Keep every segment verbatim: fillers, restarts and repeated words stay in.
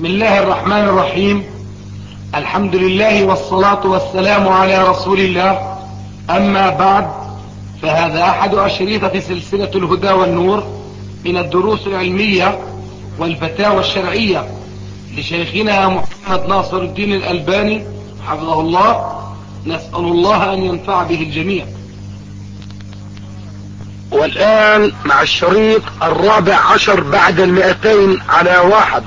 بسم الله الرحمن الرحيم. الحمد لله والصلاة والسلام على رسول الله. أما بعد، فهذا أحد أشرطة سلسلة الهدى والنور من الدروس العلمية والفتاوى الشرعية لشيخنا محمد ناصر الدين الألباني حفظه الله. نسأل الله أن ينفع به الجميع. والآن مع الشريط الرابع عشر بعد المئتين على واحد.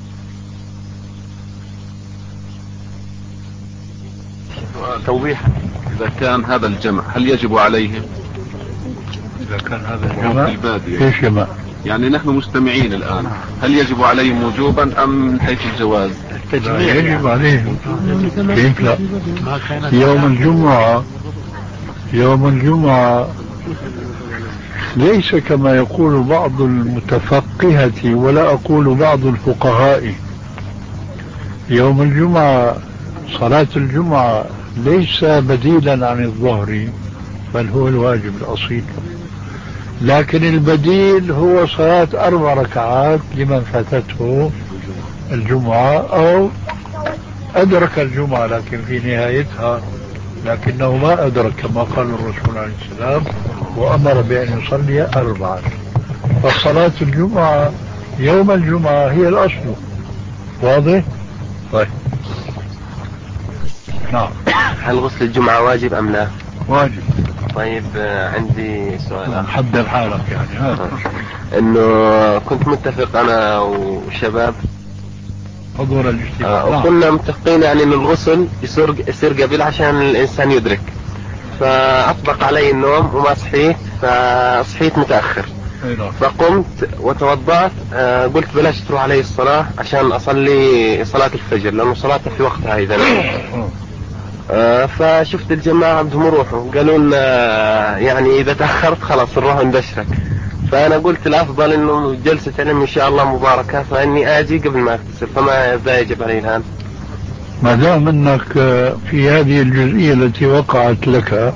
توضيح: إذا كان هذا الجمع هل يجب عليهم؟ إذا كان هذا الجمع في البادية إيش جمع؟ يعني نحن مستمعين الآن، هل يجب عليهم وجوبا أم من حيث الجواز؟ لا، يجب عليهم. كيف لا؟ يوم الجمعة يوم الجمعة ليس كما يقول بعض المتفقهة ولا أقول بعض الفقهاء. يوم الجمعة صلاة الجمعة ليس بديلا عن الظهر، بل هو الواجب الأصيل، لكن البديل هو صلاة أربع ركعات لمن فاتته الجمعة أو أدرك الجمعة لكن في نهايتها، لكنه ما أدرك كما قال الرسول عليه السلام وأمر بأن يصلي أربعة. فصلاة الجمعة يوم الجمعة هي الأصل. واضح؟ طيب. نعم. هل غسل الجمعة واجب أم لا؟ واجب. طيب عندي سؤال. حضر حالك يعني هذا انه كنت متفق انا وشباب حضور الاجتماع، آه وكنا متفقين يعني ان الغسل يصير يصير قبل عشان الانسان يدرك، فاطبق علي النوم وما صحيت، فصحيت متاخر فقمت وتوضأت. آه قلت بلاش تروح علي الصلاة عشان اصلي صلاة الفجر لانه صلاتها في وقتها اذا. آه فشفت الجماعة بدهم يروحوا، قالوا لنا يعني اذا تأخرت خلاص نروح ندشرك، فانا قلت الافضل انه جلسة علم ان شاء الله مباركة، فاني اجي قبل ما اغتسل، فما ازاي يجب علي الان؟ ما دام انك في هذه الجزئية التي وقعت لك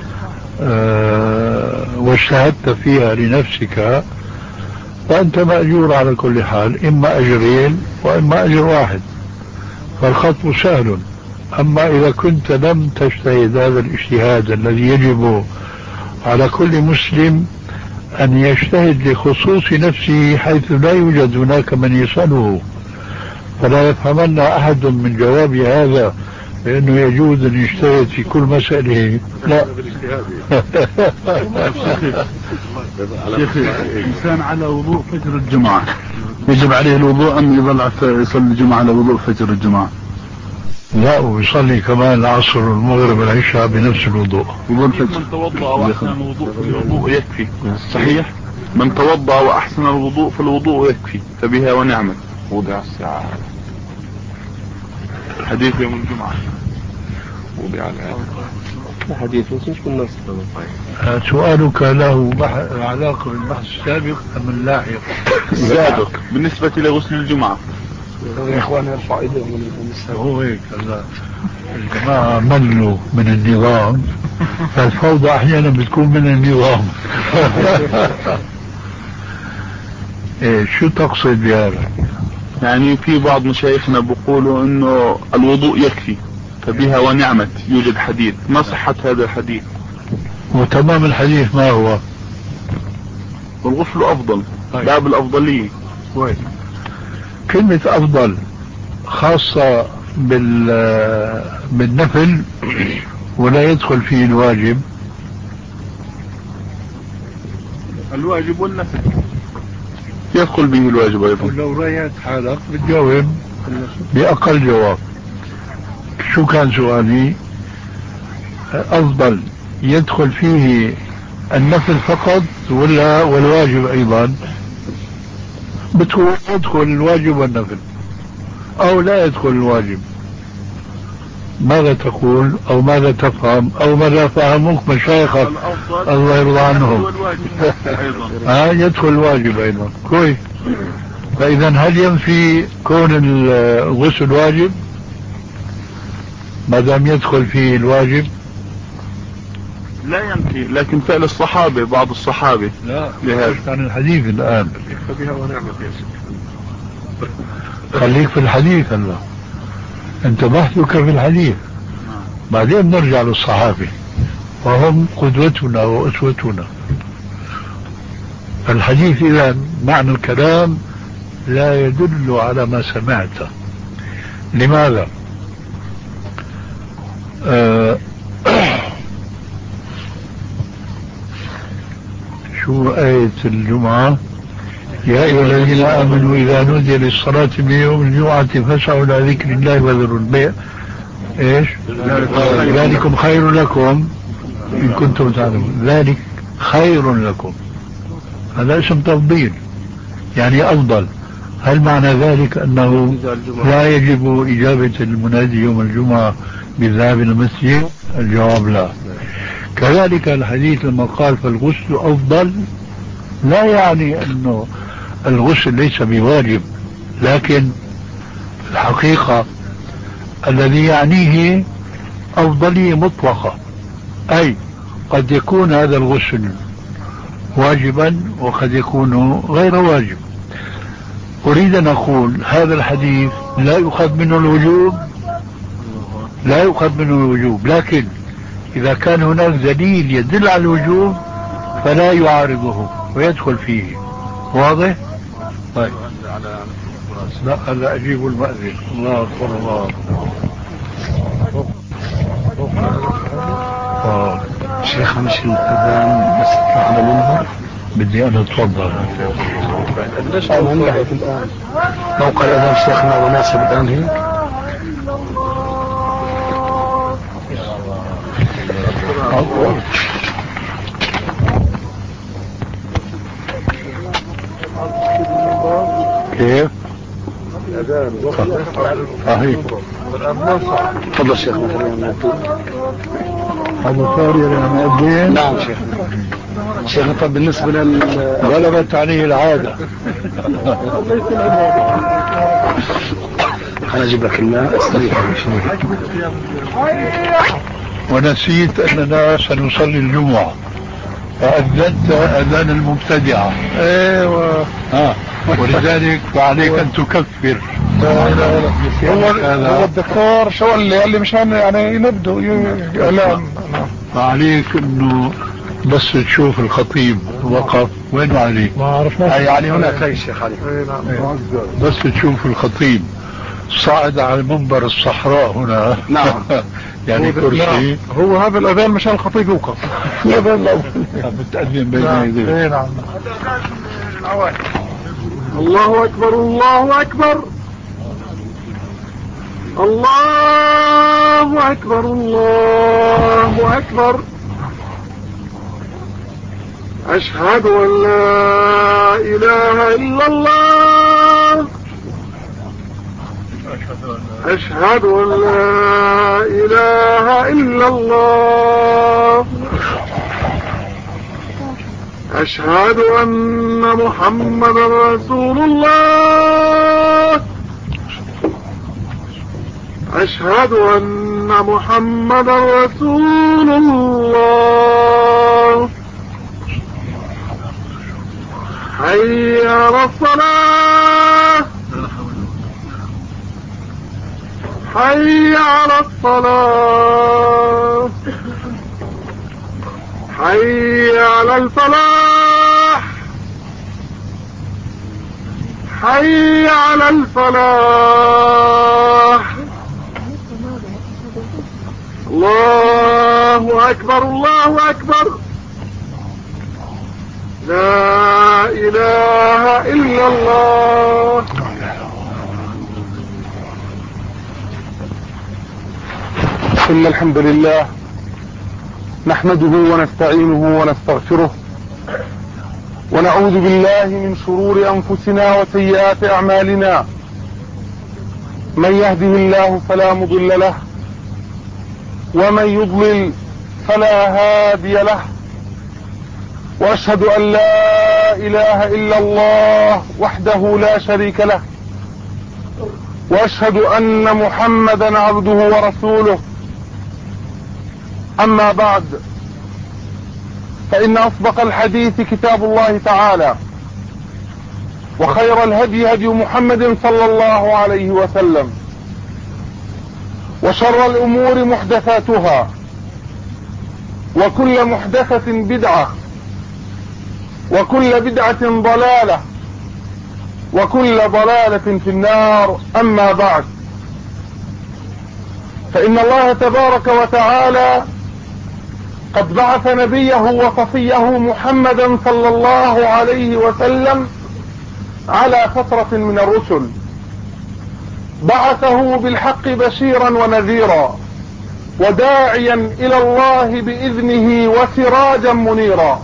أه واجتهدت فيها لنفسك فانت مأجور على كل حال، اما اجرين واما اجر واحد، فالخطب سهل. أما إذا كنت لم تجتهد هذا الاجتهاد الذي يجب على كل مسلم أن يجتهد لخصوص نفسه حيث لا يوجد هناك من يسأله، فلا يفهمن أحد من جواب هذا لأنه يجوز أن يجتهد في كل مسألة. لا. الإنسان على وضوء فجر الجمعة يجب عليه الوضوء أم يظل يصلي الجمعة على وضوء فجر الجمعة؟ لا، ويصلي كمان العصر والمغرب والعشاء بنفس الوضوء. من توضأ وأحسن الوضوء فالوضوء يكفي. صحيح. من توضأ وأحسن الوضوء فالوضوء يكفي، فبها ونعمت. وضع الساعة حديث يوم الجمعة وضع الآن حديث مش بالنص. سؤالك له علاقة بالبحث السابق أم اللاحق؟ السابق بالنسبة لغسل الجمعة. يا اخواني ارفع ايديهم من السابق. هو هيك الجماعة ملوا من النظام، فالفوضى احيانا بتكون من النظام. إيه شو تقصد بهذا؟ يعني في بعض مشايخنا بيقولوا انه الوضوء يكفي فبها ونعمت، يوجد حديث، ما صحة هذا الحديث؟ وتمام الحديث ما هو؟ والغسل افضل. طيب. باب الافضلية. وين كلمة افضل خاصة بال بالنفل ولا يدخل فيه الواجب؟ الواجب والنفل يدخل به الواجب ايضا. ولو رأيت حالك بتجاوب بأقل جواب. شو كان سؤالي؟ أفضل يدخل فيه النفل فقط ولا والواجب أيضا؟ بتقول يدخل الواجب والنفل أو لا يدخل الواجب؟ ماذا تقول أو ماذا تفهم أو ماذا فهموك مشايخك الله يرضى عنهم؟ ها يدخل الواجب أيضا. كويس. فإذا هل ينفي كون الغسل واجب ما دام يدخل فيه الواجب؟ لا ينفي، لكن فعل الصحابة بعض الصحابة. لا، عن الحديث الآن. خليك في الحديث هلا، انت بحثك في الحديث، بعدين نرجع للصحابة وهم قدوتنا وأسوتنا. الحديث إذا معنى الكلام لا يدل على ما سمعته. لماذا؟ آه شو آية الجمعة؟ يا أيها الذين آمنوا إذا نودي للصلاة من يوم الجمعة فاسعوا إلى ذكر الله وذروا البيع. إيش؟ ذلكم خير لكم إن كنتم تعلمون. ذلك خير لكم، هذا اسم تفضيل يعني أفضل. هل معنى ذلك أنه لا يجب إجابة المنادي يوم الجمعة بالذهاب إلى المسجد؟ الجواب لا. كذلك الحديث لما قال فالغسل أفضل لا يعني أنه الغسل ليس بواجب، لكن الحقيقة الذي يعنيه أفضلية مطلقة، أي قد يكون هذا الغسل واجبا وقد يكون غير واجب. أريد أن أقول هذا الحديث لا يؤخذ منه الوجوب، لا يؤخذ منه الوجوب، لكن إذا كان هناك دليل يدل على الوجوب فلا يعارضه ويدخل فيه. واضح؟ طيب لا لا أجيب المأذن. الله أكبر الله أكبر. شيخ مش الأذان بس على منها بدي أنا أتفضل. ليش عم ننتهي الآن؟ موقع الأذان شيخنا مناسب الآن هيك؟ كيف؟ الأذان صحيح. تفضل شيخنا. هذا صار يا مؤذن؟ نعم شيخنا. شيخنا طب بالنسبة لل غلبت عليه العادة. أنا أجيب لك الماء استريح. ونسيت أننا سنصلي الجمعة فأذنت أذان المبتدعة. ايوه ها ولذلك فعليك أن تكفر. لا لا لا هو هو الدكتور شو قال لي؟ قال لي مشان يعني نبدو إعلام. فعليك أنه بس تشوف الخطيب وقف وين علي؟ ما عرفنا يعني هناك أي شيخ علي. بس تشوف الخطيب صعد على منبر الصحراء هنا. نعم يعني كرسي. هو هذا الأذان مشان الخطيب يوقف. الأذان لا بتأذن بين يديه. نعم. الله أكبر الله أكبر الله أكبر الله أكبر. أشهد أن لا إله إلا الله. أشهد أن لا إله إلا الله. أشهد أن محمدا رسول الله. أشهد أن محمدا رسول الله. حي على الصلاة حي على الصلاة حي على الفلاح حي على الفلاح. الله أكبر الله أكبر. لا إله إلا الله. إن الحمد لله نحمده ونستعينه ونستغفره ونعوذ بالله من شرور أنفسنا وسيئات أعمالنا. من يهده الله فلا مضل له ومن يضلل فلا هادي له. وأشهد أن لا إله إلا الله وحده لا شريك له. وأشهد أن محمدا عبده ورسوله. أما بعد، فإن أصدق الحديث كتاب الله تعالى، وخير الهدي هدي محمد صلى الله عليه وسلم، وشر الأمور محدثاتها، وكل محدثة بدعة، وكل بدعة ضلالة، وكل ضلالة في النار. أما بعد، فإن الله تبارك وتعالى قد بعث نبيه وصفيه محمدا صلى الله عليه وسلم على فترة من الرسل، بعثه بالحق بشيرا ونذيرا، وداعيا إلى الله بإذنه وسراجا منيرا.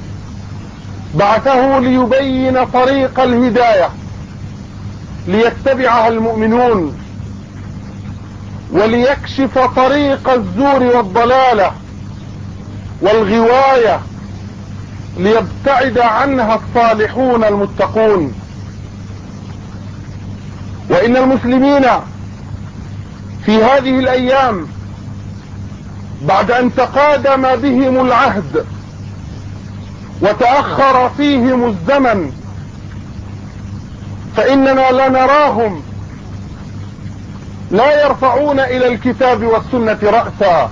بعثه ليبين طريق الهداية ليتبعها المؤمنون، وليكشف طريق الزور والضلالة والغواية ليبتعد عنها الصالحون المتقون. وإن المسلمين في هذه الأيام بعد أن تقادم بهم العهد وتأخر فيهم الزمن، فإننا لا نراهم لا يرفعون إلى الكتاب والسنة رأسا،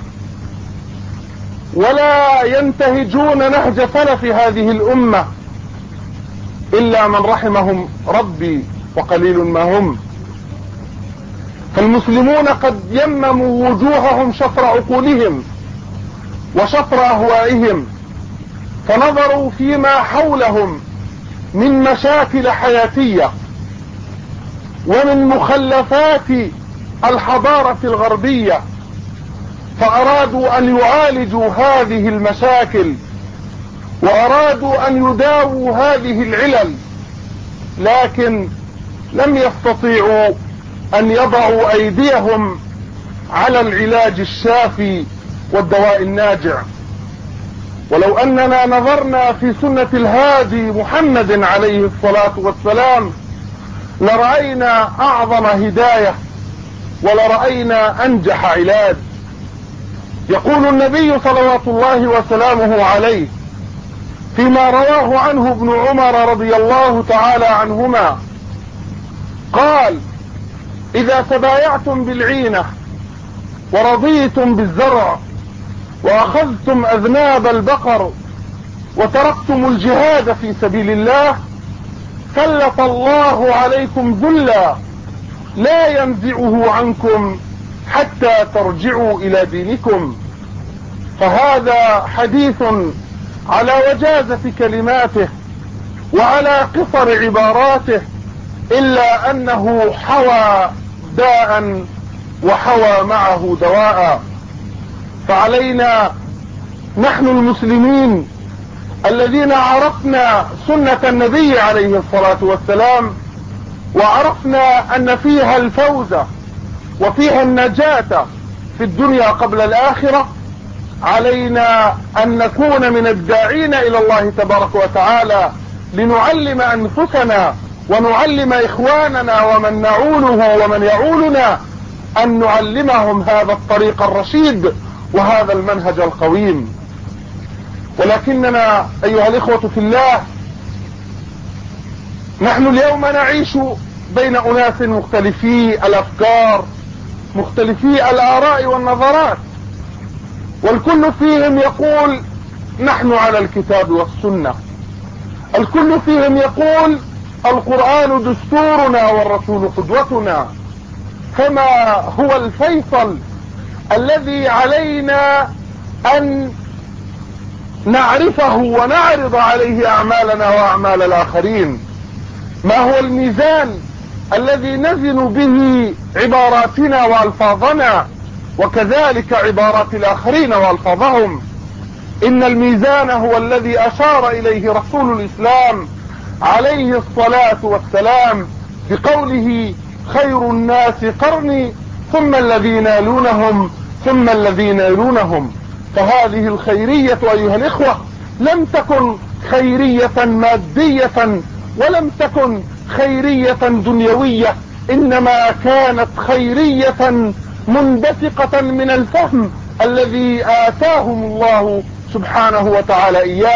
ولا ينتهجون نهج سلف هذه الأمة، إلا من رحمهم ربي وقليل ما هم. فالمسلمون قد يمموا وجوههم شطر عقولهم وشطر أهوائهم، فنظروا فيما حولهم من مشاكل حياتية ومن مخلفات الحضارة الغربية، فأرادوا أن يعالجوا هذه المشاكل، وأرادوا أن يداووا هذه العلل، لكن لم يستطيعوا أن يضعوا أيديهم على العلاج الشافي والدواء الناجع. ولو أننا نظرنا في سنة الهادي محمد عليه الصلاة والسلام لرأينا أعظم هداية، ولرأينا أنجح علاج. يقول النبي صلوات الله وسلامه عليه فيما رواه عنه ابن عمر رضي الله تعالى عنهما قال: إذا تبايعتم بالعينة ورضيتم بالزرع وأخذتم أذناب البقر وتركتم الجهاد في سبيل الله، سلط الله عليكم ذلا لا ينزعه عنكم حتى ترجعوا إلى دينكم. فهذا حديث على وجازة كلماته وعلى قصر عباراته، إلا أنه حوى داء وحوى معه دواء. فعلينا نحن المسلمين الذين عرفنا سنة النبي عليه الصلاة والسلام، وعرفنا أن فيها الفوز وفيها النجاة في الدنيا قبل الآخرة، علينا أن نكون من الداعين إلى الله تبارك وتعالى لنعلم أنفسنا ونعلم إخواننا ومن نعوله ومن يعولنا، أن نعلمهم هذا الطريق الرشيد وهذا المنهج القويم. ولكننا أيها الإخوة في الله، نحن اليوم نعيش بين أناس مختلفي الأفكار، مختلفي الآراء والنظرات، والكل فيهم يقول نحن على الكتاب والسنة، الكل فيهم يقول القرآن دستورنا والرسول قدوتنا. فما هو الفيصل الذي علينا أن نعرفه ونعرض عليه أعمالنا وأعمال الآخرين؟ ما هو الميزان الذي نزن به عباراتنا وألفاظنا، وكذلك عبارات الآخرين وألفاظهم؟ إن الميزان هو الذي أشار إليه رسول الإسلام عليه الصلاة والسلام بقوله: خير الناس قرني ثم الذين يلونهم ثم الذين يلونهم. فهذه الخيرية أيها الإخوة لم تكن خيرية مادية ولم تكن خيرية دنيوية، إنما كانت خيرية منبثقة من الفهم الذي آتاهم الله سبحانه وتعالى إياه.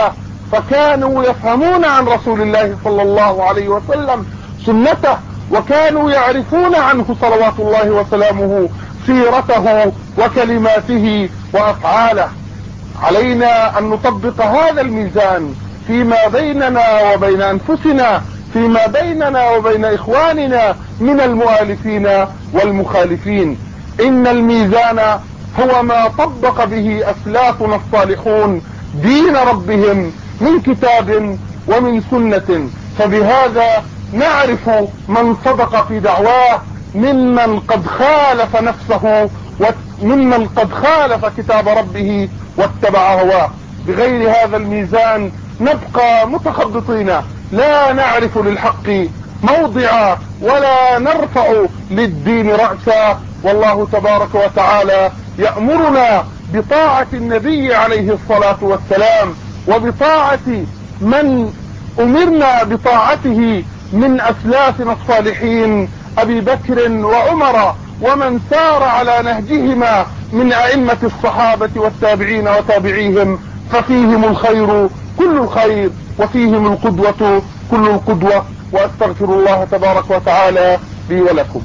فكانوا يفهمون عن رسول الله صلى الله عليه وسلم سنته، وكانوا يعرفون عنه صلوات الله وسلامه سيرته وكلماته وأفعاله. علينا أن نطبق هذا الميزان فيما بيننا وبين أنفسنا، فيما بيننا وبين إخواننا من المؤالفين والمخالفين. إن الميزان هو ما طبق به أسلافنا الصالحون دين ربهم من كتاب ومن سنة، فبهذا نعرف من صدق في دعواه ممن قد خالف نفسه وممن قد خالف كتاب ربه واتبع هواه. بغير هذا الميزان نبقى متخبطين، لا نعرف للحق موضعا ولا نرفع للدين رأسا. والله تبارك وتعالى يأمرنا بطاعة النبي عليه الصلاة والسلام وبطاعة من أمرنا بطاعته من أسلافنا الصالحين أبي بكر وعمر ومن سار على نهجهما من أئمة الصحابة والتابعين وتابعيهم، ففيهم الخير كل الخير وفيهم القدوة كل القدوة. وأستغفر الله تبارك وتعالى لي ولكم.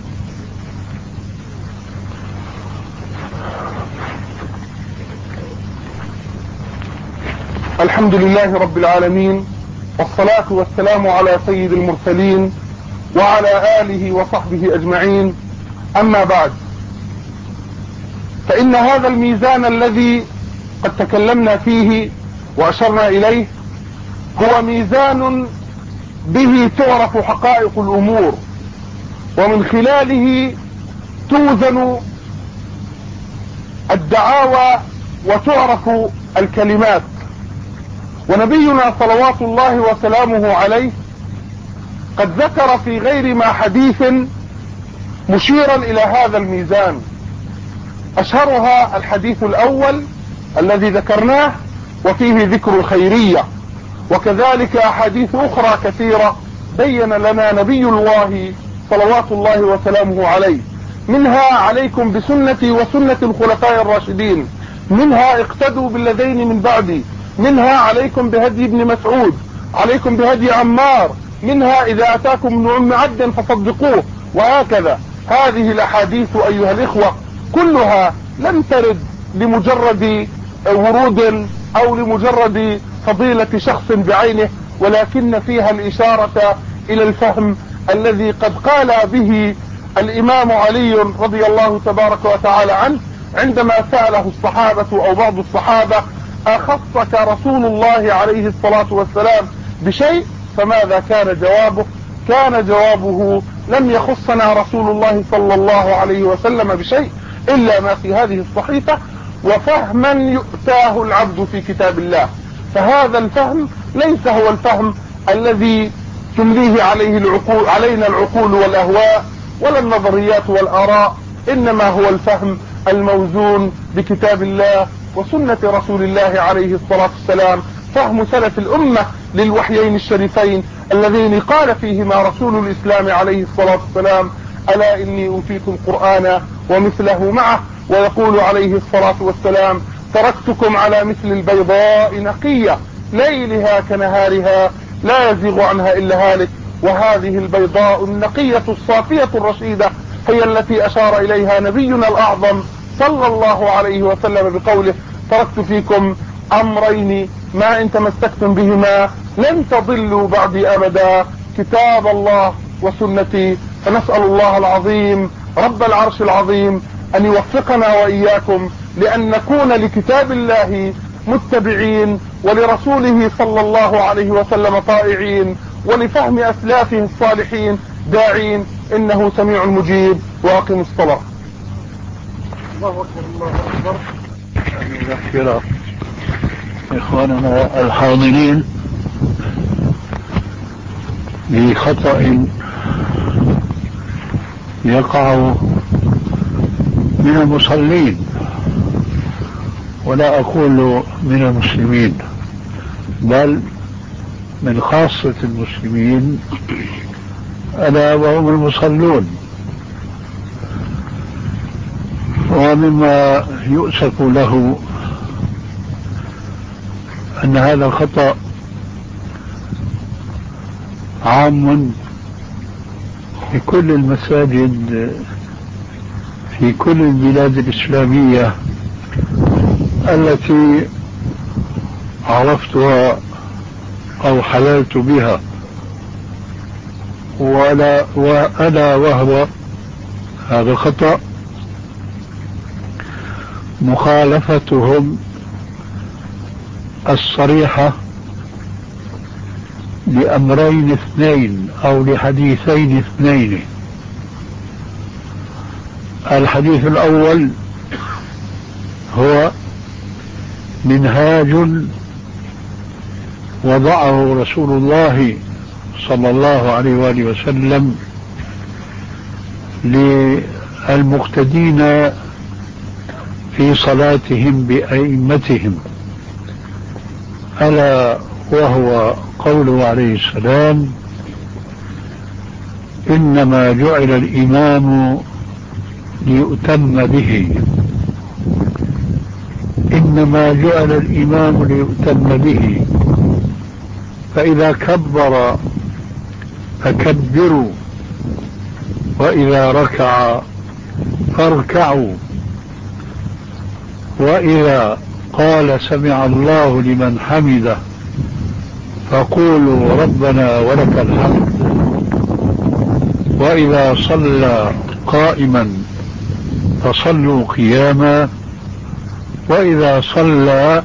الحمد لله رب العالمين، والصلاة والسلام على سيد المرسلين وعلى آله وصحبه أجمعين. أما بعد، فإن هذا الميزان الذي قد تكلمنا فيه وأشرنا إليه هو ميزان به تعرف حقائق الأمور، ومن خلاله توزن الدعاوى وتعرف الكلمات. ونبينا صلوات الله وسلامه عليه قد ذكر في غير ما حديث مشيرا إلى هذا الميزان، أشهرها الحديث الأول الذي ذكرناه وفيه ذكر الخيرية، وكذلك أحاديث أخرى كثيرة بين لنا نبي الله صلوات الله وسلامه عليه. منها عليكم بسنتي وسنة الخلفاء الراشدين، منها اقتدوا بالذين من بعدي، منها عليكم بهدي ابن مسعود، عليكم بهدي عمار، منها إذا أتاكم ابن أم عبد فصدقوه، وهكذا. هذه الأحاديث أيها الإخوة كلها لم ترد لمجرد ورود أو لمجرد فضيلة شخص بعينه، ولكن فيها الإشارة إلى الفهم الذي قد قال به الإمام علي رضي الله تبارك وتعالى عنه عندما سأله الصحابة أو بعض الصحابة: أخصك رسول الله عليه الصلاة والسلام بشيء؟ فماذا كان جوابه؟ كان جوابه: لم يخصنا رسول الله صلى الله عليه وسلم بشيء إلا ما في هذه الصحيفة وفهما يؤتاه العبد في كتاب الله. فهذا الفهم ليس هو الفهم الذي تمليه عليه العقول علينا العقول والأهواء ولا النظريات والآراء، إنما هو الفهم الموزون بكتاب الله وسنة رسول الله عليه الصلاة والسلام، فهم سلف الأمة للوحيين الشريفين اللذين قال فيهما رسول الإسلام عليه الصلاة والسلام: ألا إني أوتيت القرآن ومثله معه. ويقول عليه الصلاة والسلام: تركتكم على مثل البيضاء نقية ليلها كنهارها لا يزيغ عنها إلا هالك. وهذه البيضاء النقية الصافية الرشيدة هي التي أشار إليها نبينا الأعظم صلى الله عليه وسلم بقوله: تركت فيكم أمرين ما إن تمسكتم بهما لن تضلوا بعدي أبدا، كتاب الله وسنتي. فنسأل الله العظيم رب العرش العظيم أن يوفقنا وإياكم لأن نكون لكتاب الله متبعين ولرسوله صلى الله عليه وسلم طائعين ولفهم أسلافه الصالحين داعين، إنه سميع مجيب. وأقم الصلاة. الله أكبر الله أكبر. نذكر إخواننا الحاضرين بخطأ يقع من المصلين، ولا أقول من المسلمين بل من خاصة المسلمين ألا وهم المصلون. ومما يؤسف له أن هذا الخطأ عام في كل المساجد في كل البلاد الإسلامية التي عرفتها أو حللت بها، ولا وألا وهو هذا الخطأ مخالفتهم الصريحة لأمرين اثنين أو لحديثين اثنين. الحديث الأول هو منهاج وضعه رسول الله صلى الله عليه وآله وسلم للمقتدين في صلاتهم بأئمتهم، ألا وهو قوله عليه السلام: إنما جعل الإمام ليؤتم به، إنما جعل الإمام ليؤتم به، فإذا كبر فكبروا، وإذا ركع فاركعوا، وإذا قال سمع الله لمن حمده فقولوا ربنا ولك الحمد، وإذا صلى قائما فصلوا قياما، وإذا صلى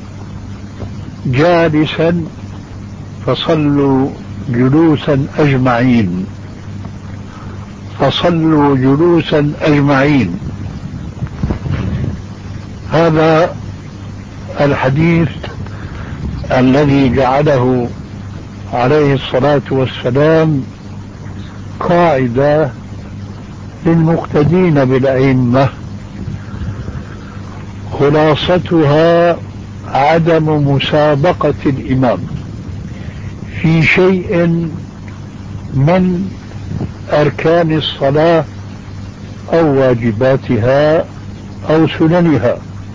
جالسا فصلوا جلوسا أجمعين، فصلوا جلوسا أجمعين. هذا الحديث الذي جعله عليه الصلاة والسلام قاعدة للمقتدين بالأئمة، خلاصتها عدم مسابقة الإمام في شيء من أركان الصلاة أو واجباتها أو سننها.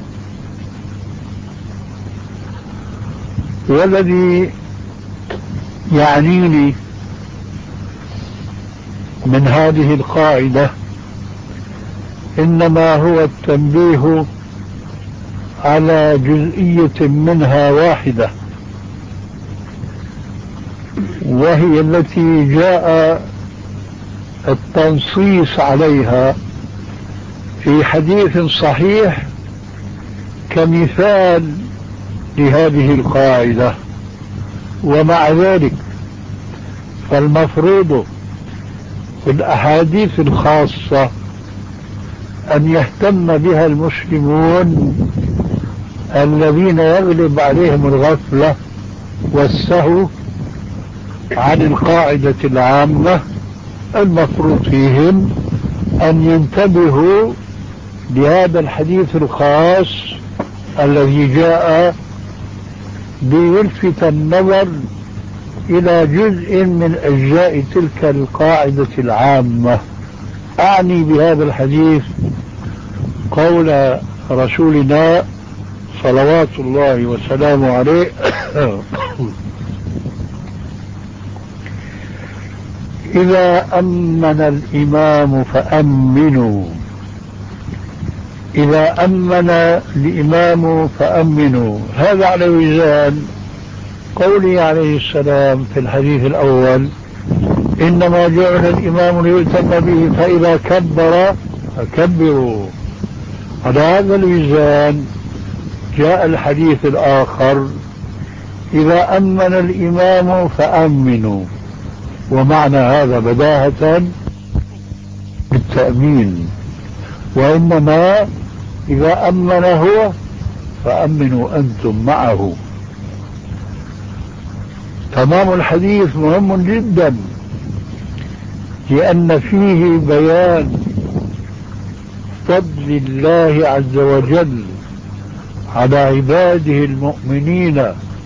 والذي يعنيني من هذه القاعدة إنما هو التنبيه على جزئية منها واحدة، وهي التي جاء التنصيص عليها في حديث صحيح كمثال لهذه القاعدة. ومع ذلك فالمفروض في الأحاديث الخاصة أن يهتم بها المسلمون الذين يغلب عليهم الغفلة والسهو عن القاعدة العامة. المفروض فيهم أن ينتبهوا لهذا الحديث الخاص الذي جاء ليلفت النظر إلى جزء من أجزاء تلك القاعدة العامة. أعني بهذا الحديث قول رسولنا صلوات الله وسلامه عليه: إذا أمن الإمام فأمنوا، إذا أمن الإمام فأمنوا. هذا على وزان قوله عليه السلام في الحديث الأول: إنما جعل الإمام ليؤتم به، فإذا كبر فكبروا. على هذا الوزان جاء الحديث الآخر: إذا أمن الإمام فأمنوا. ومعنى هذا بداهة بالتأمين، وإنما إذا أمن هو فأمنوا أنتم معه. تمام الحديث مهم جدا، لأن فيه بيان فضل الله عز وجل على عباده المؤمنين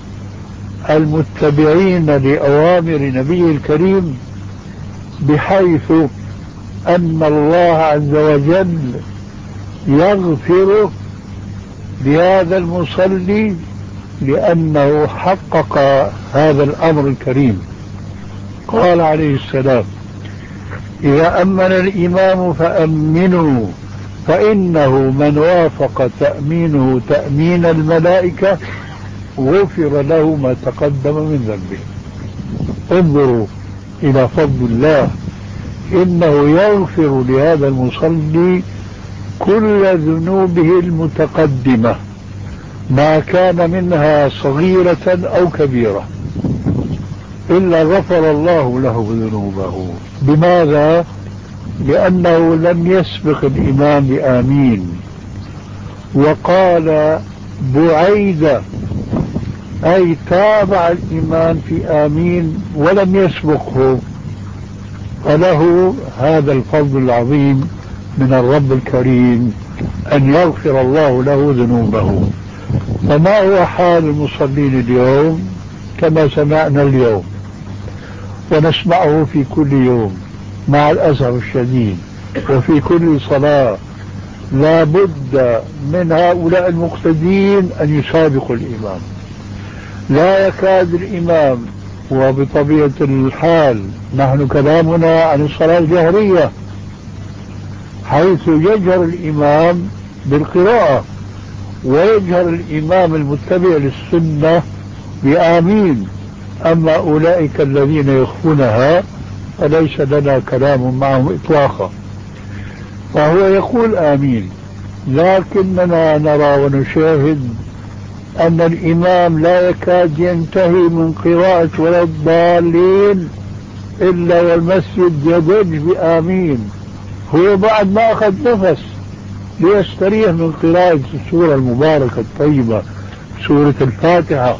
المتبعين لأوامر نبيه الكريم، بحيث أن الله عز وجل يغفر لهذا المصلي لأنه حقق هذا الأمر الكريم. قال عليه السلام: إذا أمن الإمام فأمنوا، فإنه من وافق تأمينه تأمين الملائكة غفر له ما تقدم من ذنبه. انظروا إلى فضل الله، إنه يغفر لهذا المصلي كل ذنوبه المتقدمة ما كان منها صغيرة أو كبيرة، إلا غفر الله له ذنوبه. بماذا؟ لأنه لم يسبق الإمام بآمين. وقال بعيدة أي تابع الإمام في آمين ولم يسبقه، فله هذا الفضل العظيم من الرب الكريم أن يغفر الله له ذنوبه. فما هو حال المصلين اليوم؟ كما سمعنا اليوم ونسمعه في كل يوم مع الأسف الشديد، وفي كل صلاة لا بد من هؤلاء المقتدين أن يسابقوا الإمام. لا يكاد الإمام، وبطبيعة الحال نحن كلامنا عن الصلاة الجهرية، حيث يجهر الإمام بالقراءة ويجهر الإمام المتبع للسنة بآمين. أما أولئك الذين يخفونها فليس لنا كلام معهم إطلاقا. فهو يقول آمين، لكننا نرى ونشاهد أن الإمام لا يكاد ينتهي من قراءة ولا الضالين إلا والمسجد يضج بآمين. هو بعد ما أخذ نفس ليستريح من قراءة السورة المباركة الطيبة سورة الفاتحة.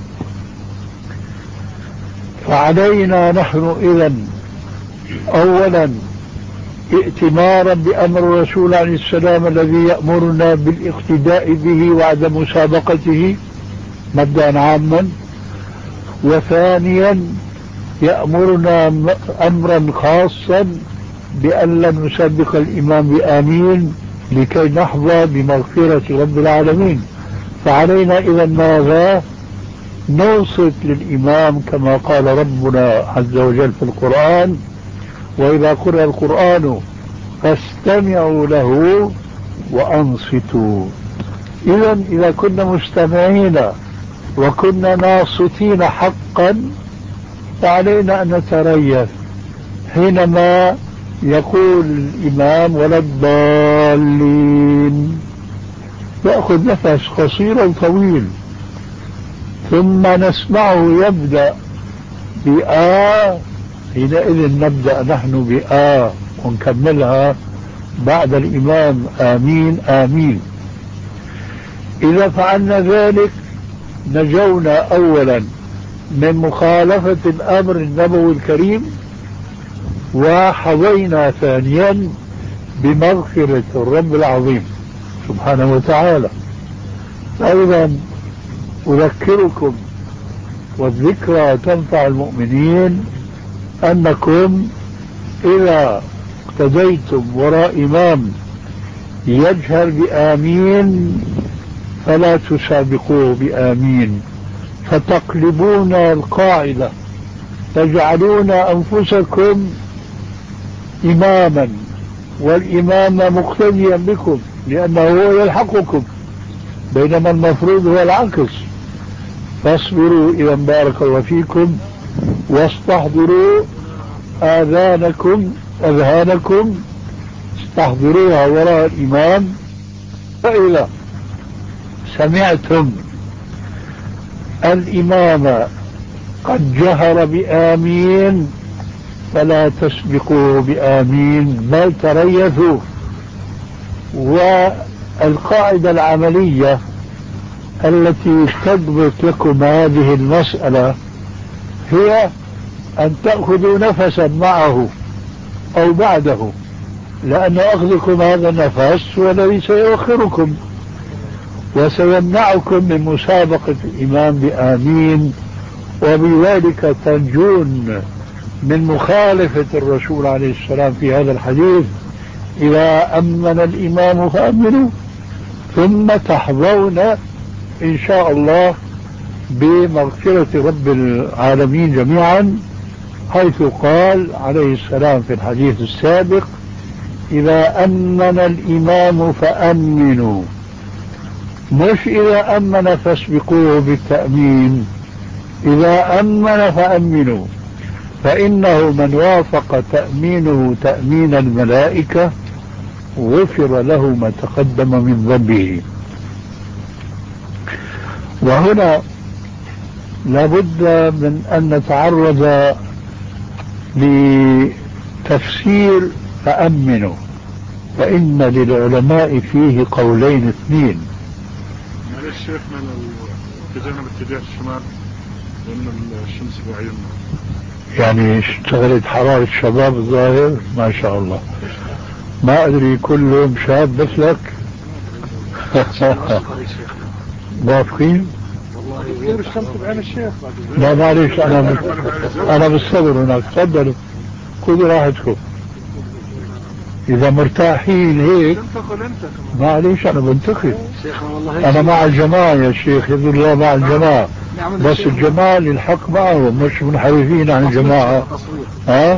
فعلينا نحن إذن أولا ائتمارا بأمر الرسول عليه السلام الذي يأمرنا بالاقتداء به وعدم مسابقته مبدأ عاما، وثانيا يأمرنا أمرا خاصا بأن لا نسبق الإمام بآمين لكي نحظى بمغفرة رب العالمين. فعلينا إذا ماذا؟ ننصت للإمام كما قال ربنا عز وجل في القرآن: وإذا قرأ القرآن فاستمعوا له وأنصتوا. إذا إذا كنا مستمعين وكنا ناصتين حقا فعلينا أن نتريث حينما يقول الإمام ولا الضالين، يأخذ نفس قصير طويل، ثم نسمعه يبدأ بآ، حينئذ نبدأ نحن بآ ونكملها بعد الإمام آمين آمين. إذا فعلنا ذلك نجونا أولا من مخالفة الأمر النبوي الكريم، وحظينا ثانيا بمغفرة الرب العظيم سبحانه وتعالى. أيضا أذكركم، والذكرى تنفع المؤمنين، أنكم إذا اقتديتم وراء إمام يجهر بآمين فلا تسابقوه بآمين، فتقلبون القاعدة، تجعلون أنفسكم إماما والإمام مقتديا بكم لأنه هو يلحقكم، بينما المفروض هو العكس. فاصبروا إذا بارك الله فيكم، واستحضروا آذانكم أذهانكم، استحضروها وراء الإمام. فإذا سمعتم الإمام قد جهر بآمين فلا تسبقوه بآمين بل تريثوا. والقاعدة العملية التي تضبط لكم هذه المسألة هي أن تأخذوا نفسا معه أو بعده، لأن أخذكم هذا النفس هو الذي سيؤخركم وسيمنعكم من مسابقة الإمام بآمين، وبذلك تنجون من مخالفة الرسول عليه السلام في هذا الحديث: إذا أمن الإمام فأمنوا، ثم تحظون إن شاء الله بمغفرة رب العالمين جميعا، حيث قال عليه السلام في الحديث السابق: إذا أمن الإمام فأمنوا، مش إذا أمن فاسبقوه بالتأمين، إذا أمن فأمنوا، فإنه من وافق تأمينه تأمين الملائكة غفر له ما تقدم من ذنبه. وهنا لابد من أن نتعرض لتفسير فأمنوا، فإن للعلماء فيه قولين اثنين. معلش شيخنا لو اتجهنا باتجاه الشمال لأن الشمس بعيننا، يعني اشتغلت حرارة الشباب الظاهر ما شاء الله، ما أدري كلهم شاب مثلك. موافقين؟ والله الشمس بعين الشيخ. لا معلش أنا أنا بالصبر هناك، تفضلوا خذوا راحتكم إذا مرتاحين هيك. معليش أنا بنتقد، أنا مع الجماعة يا شيخ، يقول الله مع الجماعة، بس الجماعة للحق معهم، مش منحرفين عن الجماعة. ها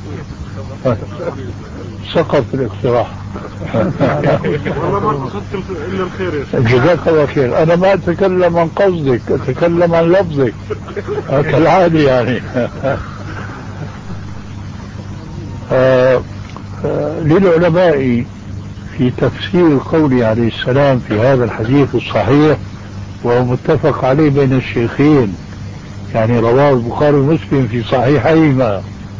سقط الاقتراح. والله ما قصدت إلا الخير يا شيخ. جزاك الله خير. أنا ما أتكلم عن قصدك، أتكلم عن لفظك كالعادي يعني. آه آه للعلماء في تفسير قوله عليه السلام في هذا الحديث الصحيح، وهو متفق عليه بين الشيخين، يعني رواه البخاري ومسلم في صحيحيهما.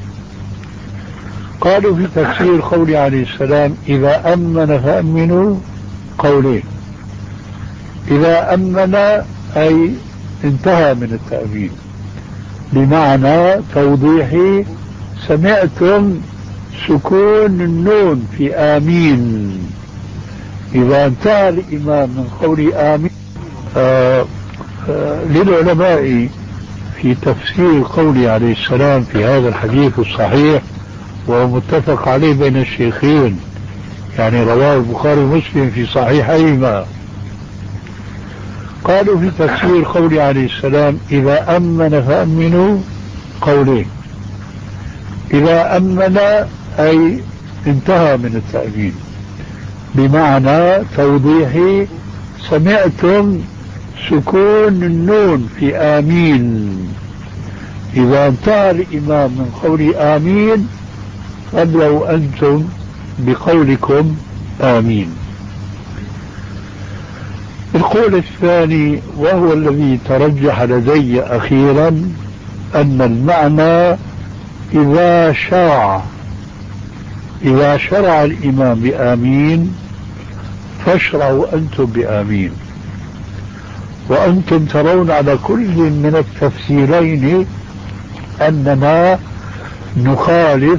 قالوا في تفسير قوله عليه السلام: إذا أمن فأمنوا، قولين: إذا أمن أي انتهى من التأمين، بمعنى توضيحي: سمعتم سكون النون في آمين، إذا انتهى الإمام من قول آمين. آه آه للعلماء في تفسير قوله عليه السلام في هذا الحديث الصحيح، وهو متفق عليه بين الشيخين، يعني رواه البخاري ومسلم في صحيحيهما. قالوا في تفسير قوله عليه السلام: إذا أمن فأمنوا، قولين: إذا أمن أي انتهى من التأمين، بمعنى توضيحي: سمعتم سكون النون في آمين، إذا انتهى الإمام من قول آمين فابدأوا أنتم بقولكم آمين. القول الثاني وهو الذي ترجح لدي أخيرا، أن المعنى إذا شرع إذا شرع الإمام بآمين فاشرعوا أنتم بآمين. وأنتم ترون على كل من التفسيرين أننا نخالف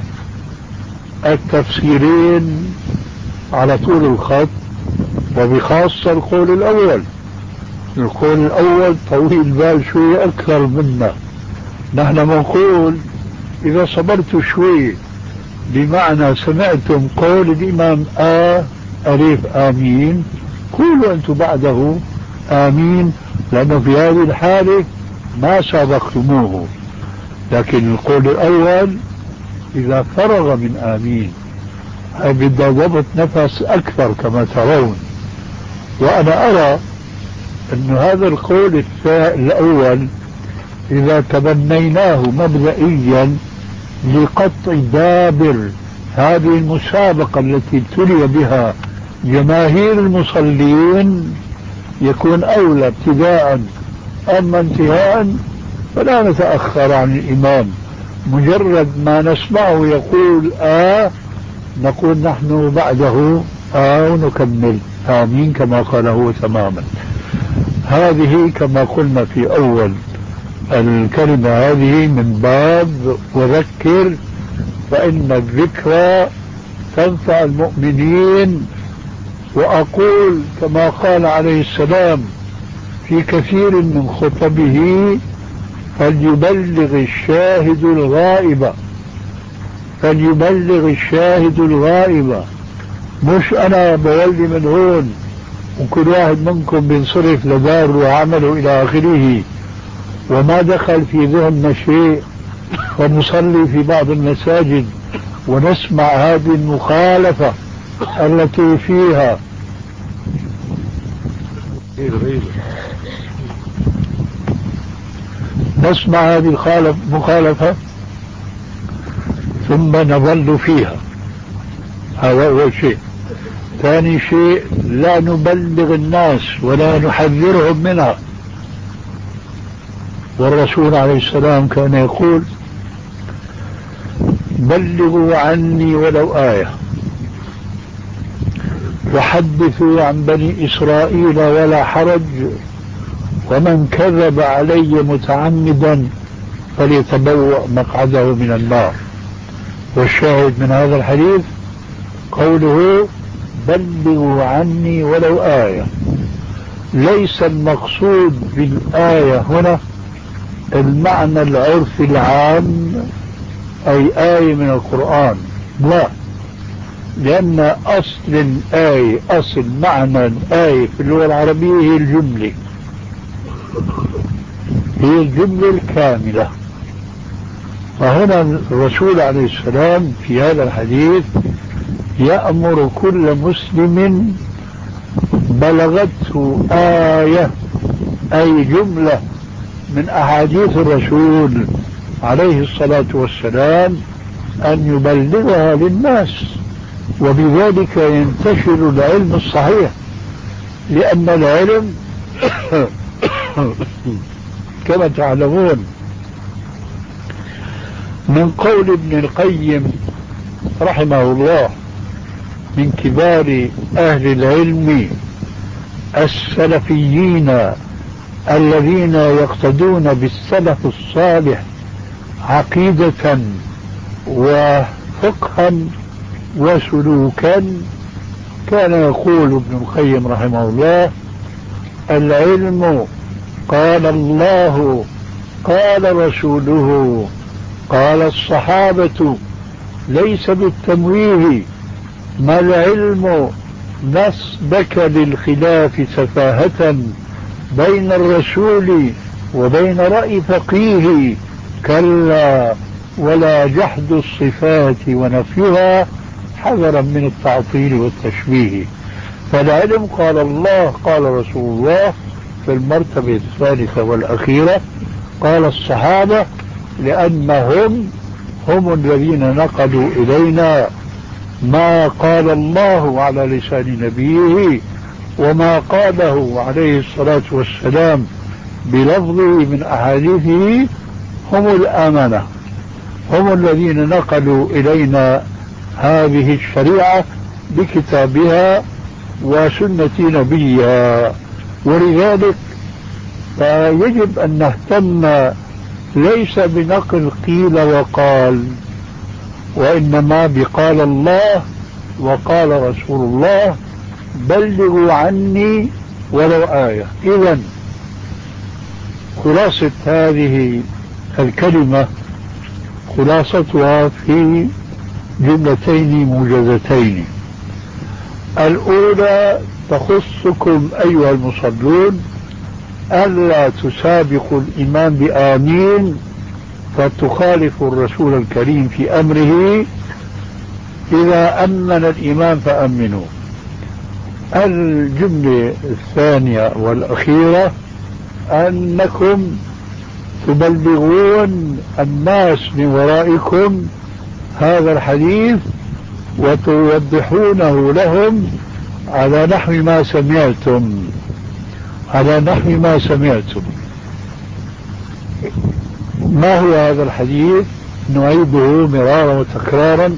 التفسيرين على طول الخط، وبخاصة القول الأول. القول الأول طويل بال شوية أكثر منا، نحن نقول إذا صبرت شوي، بمعنى سمعتم قول الإمام آ ألف آمين، قولوا أنتم بعده آمين، لأنه في هذه الحالة ما سبقتموه. لكن القول الأول إذا فرغ من آمين بدأ ضبط نفس أكثر كما ترون. وأنا أرى أن هذا القول الأول إذا تبنيناه مبدئيا لقطع دابر هذه المسابقة التي ابتلي بها جماهير المصلين يكون أولى ابتداء. أما انتهاء فلا نتأخر عن الإمام، مجرد ما نسمعه يقول آه نقول نحن بعده آه ونكمل آمين كما قال هو تماما. هذه كما قلنا في أول الكلمة هذه من باب وذكر فإن الذكرى تنفع المؤمنين. وأقول كما قال عليه السلام في كثير من خطبه: فليبلغ الشاهد الغائب، فليبلغ الشاهد الغائب. مش أنا بولي من هون وكل واحد منكم بينصرف لداره وعمله إلى آخره وما دخل في ذهننا شيء، ونصلي في بعض المساجد ونسمع هذه المخالفة التي فيها نسمع هذه المخالفة ثم نظل فيها. هذا أول شيء. ثاني شيء، لا نبلغ الناس ولا نحذرهم منها. والرسول عليه السلام كان يقول: بلغوا عني ولو آية، وحدثوا عن بني إسرائيل ولا حرج، ومن كذب علي متعمدا فليتبوأ مقعده من النار. والشاهد من هذا الحديث قوله: بلغوا عني ولو آية. ليس المقصود بالآية هنا المعنى العرفي العام أي آية من القرآن، لا، لأن أصل الآية، أصل معنى الآية في اللغة العربية هي الجملة، هي الجملة الكاملة. فهنا الرسول عليه السلام في هذا الحديث يأمر كل مسلم بلغته آية أي جملة من أحاديث الرسول عليه الصلاة والسلام أن يبلغها للناس، وبذلك ينتشر العلم الصحيح. لأن العلم كما تعلمون من قول ابن القيم رحمه الله، من كبار أهل العلم السلفيين الذين يقتدون بالسلف الصالح عقيدة وفقها وسلوكا، كان يقول ابن القيم رحمه الله: العلم قال الله قال رسوله قال الصحابة، ليس بالتمويه. ما العلم نسبك للخلاف سفاهة بين الرسول وبين رأي فقيه، كلا ولا جحد الصفات ونفيها حذرا من التعطيل والتشبيه. فالعلم قال الله قال رسول الله في المرتبة الثالثة والأخيرة، قال الصحابة لأنهم هم الذين نقلوا إلينا ما قال الله على لسان نبيه وما قاله عليه الصلاة والسلام بلفظه من أحاديثه، هم الأمانة، هم الذين نقلوا إلينا هذه الشريعة بكتابها وسنة نبيها. ولذلك فيجب أن نهتم ليس بنقل قيل وقال، وإنما بقال الله وقال رسول الله: بلغوا عني ولو آية. إذن خلاصة هذه الكلمة خلاصتها في جملتين موجزتين. الأولى تخصكم أيها المصلون، ألا تسابقوا الإمام بآمين فتخالفوا الرسول الكريم في أمره. إذا أمن الإمام فأمنوا. الجملة الثانية والأخيرة أنكم تبلغون الناس من ورائكم هذا الحديث وتوضحونه لهم على نحو ما سمعتم على نحو ما سمعتم. ما هو هذا الحديث؟ نعيده مرارا وتكرارا،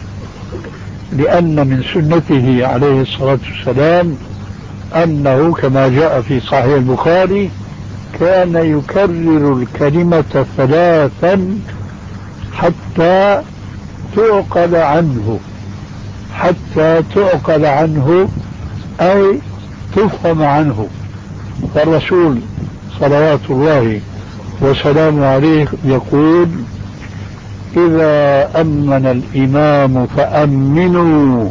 لأن من سنته عليه الصلاة والسلام أنه كما جاء في صحيح البخاري كان يكرر الكلمة ثلاثا حتى تعقل عنه حتى تعقل عنه أي تفهم عنه. فالرسول صلوات الله وسلامه عليه يقول: إذا أمن الإمام فأمنوا،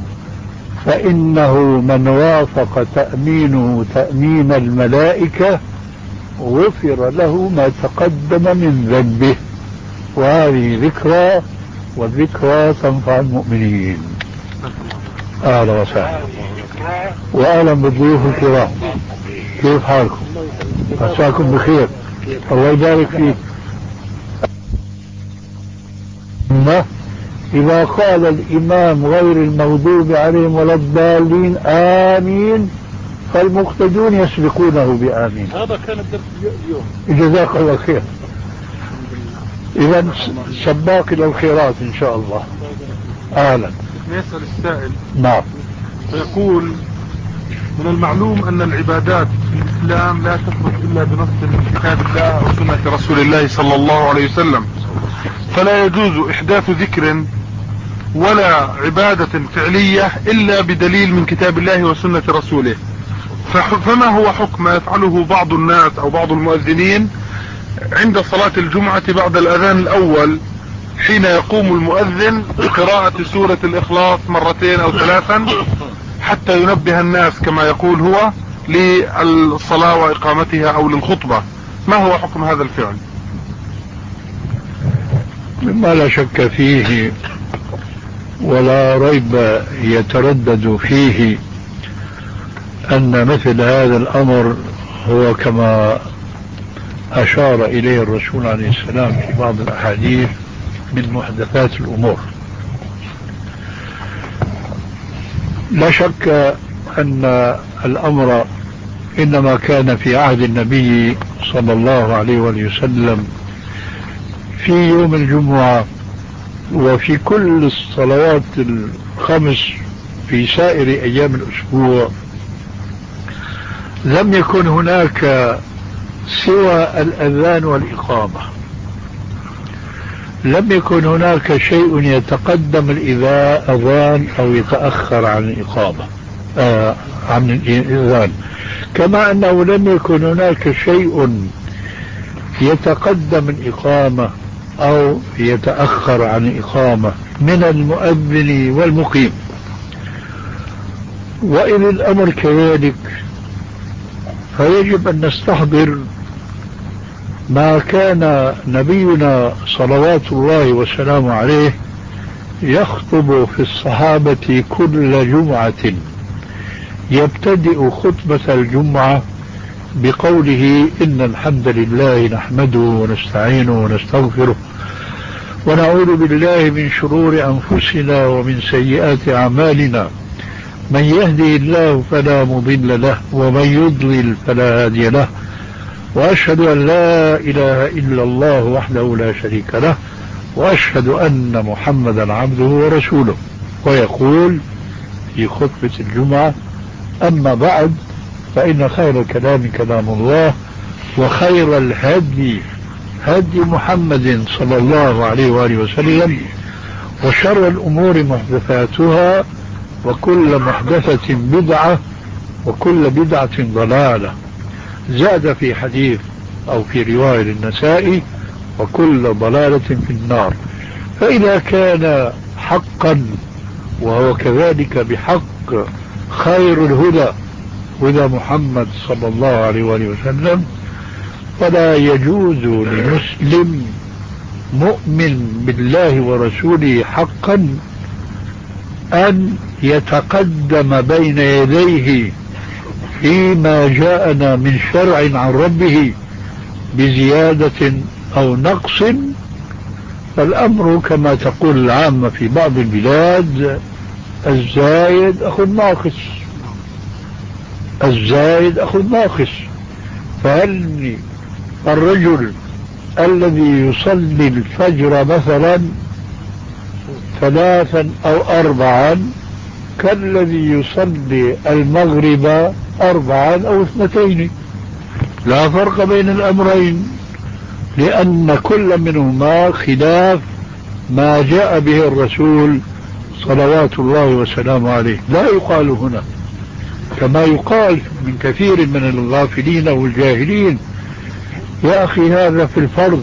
فإنه من وافق تأمينه تأمين الملائكة غفر له ما تقدم من ذنبه. وهذه ذكرى، والذكرى تنفع المؤمنين. أهلا وسهلا، وأهلا بالضيوف الكرام. كيف حالكم؟ عساكم بخير، الله يبارك فيك. إذا قال الإمام غير المغضوب عليهم ولا الضالين آمين، فالمقتدون يسبقونه بآمين. هذا كان الدرس اليوم. جزاك الله خير. إذا سباق إلى الخيرات إن شاء الله. أهلا. يسأل السائل. نعم. فيقول: من المعلوم أن العبادات في الإسلام لا تثبت إلا بنص من كتاب الله وسنة رسول الله صلى الله عليه وسلم، فلا يجوز إحداث ذكر ولا عبادة فعلية إلا بدليل من كتاب الله وسنة رسوله. فما هو حكم ما يفعله بعض الناس أو بعض المؤذنين عند صلاة الجمعة بعد الأذان الأول، حين يقوم المؤذن بقراءة سورة الإخلاص مرتين أو ثلاثا حتى ينبه الناس كما يقول هو للصلاة وإقامتها أو للخطبة؟ ما هو حكم هذا الفعل؟ مما لا شك فيه ولا ريب يتردد فيه أن مثل هذا الأمر هو كما أشار إليه الرسول عليه السلام في بعض الأحاديث من محدثات الأمور. لا شك أن الأمر إنما كان في عهد النبي صلى الله عليه وسلم في يوم الجمعة وفي كل الصلوات الخمس في سائر أيام الأسبوع. لم يكن هناك سوى الأذان والإقامة، لم يكن هناك شيء يتقدم الأذان أو يتأخر عن الإقامة آه عن الأذان، كما أنه لم يكن هناك شيء يتقدم الإقامة أو يتأخر عن الإقامة من المؤذن والمقيم. وإن الأمر كذلك فيجب أن نستحضر ما كان نبينا صلوات الله وسلامه عليه يخطب في الصحابة كل جمعة، يبتدئ خطبة الجمعة بقوله: إن الحمد لله نحمده ونستعينه ونستغفره ونعوذ بالله من شرور أنفسنا ومن سيئات أعمالنا، من يهده الله فلا مضل له ومن يضلل فلا هادي له، وأشهد أن لا إله إلا الله وحده لا شريك له، وأشهد أن محمدا عبده ورسوله. ويقول في خطبة الجمعة: أما بعد، فإن خير الكلام كلام الله، وخير الهدي هدي محمد صلى الله عليه وآله وسلم، وشر الأمور محدثاتها، وكل محدثة بدعة، وكل بدعة ضلالة. زاد في حديث أو في رواية للنسائي: وكل ضلالة في النار. فإذا كان حقا وهو كذلك بحق خير الهدى هدى محمد صلى الله عليه وآله وسلم، فلا يجوز لمسلم مؤمن بالله ورسوله حقا أن يتقدم بين يديه فيما جاءنا من شرع عن ربه بزيادة أو نقص. فالأمر كما تقول العامة في بعض البلاد: الزايد أخذ ناقص، الزايد أخذ ناقص. فهل الرجل الذي يصلي الفجر مثلا ثلاثا أو أربعا كالذي يصلي المغرب أربعا أو اثنتين؟ لا فرق بين الأمرين، لأن كل منهما خلاف ما جاء به الرسول صلوات الله وسلامه عليه. لا يقال هنا كما يقال من كثير من الغافلين والجاهلين: يا أخي هذا في الفرض،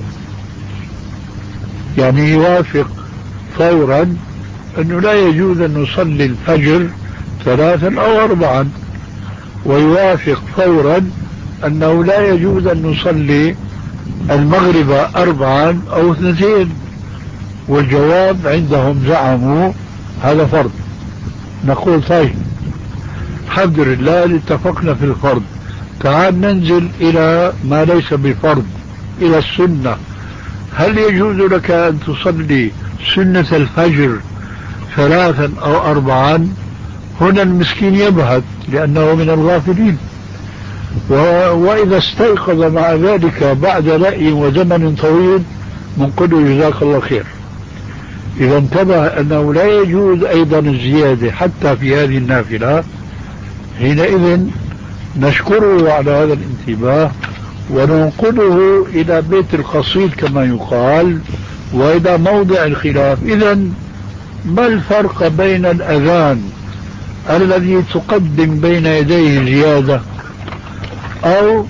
يعني يوافق فورا أنه لا يجوز أن نصلي الفجر ثلاثا أو أربعا، ويوافق فورا أنه لا يجوز أن نصلي المغرب أربعا أو اثنتين، والجواب عندهم زعموا هذا فرض. نقول طيب الحمد لله اتفقنا في الفرض، تعال ننزل إلى ما ليس بفرض، إلى السنة. هل يجوز لك أن تصلي سنة الفجر ثلاثا أو أربعا؟ هنا المسكين يبهت لأنه من الغافلين، و... وإذا استيقظ مع ذلك بعد رأي وزمن طويل نقول له جزاك الله خير. إذا انتبه أنه لا يجوز أيضا الزيادة حتى في هذه النافلة، حينئذ نشكره على هذا الانتباه وننقله إلى بيت القصيد كما يقال وإلى موضع الخلاف. إذا ما الفرق بين الأذان الذي تقدم بين يديه زيادة أو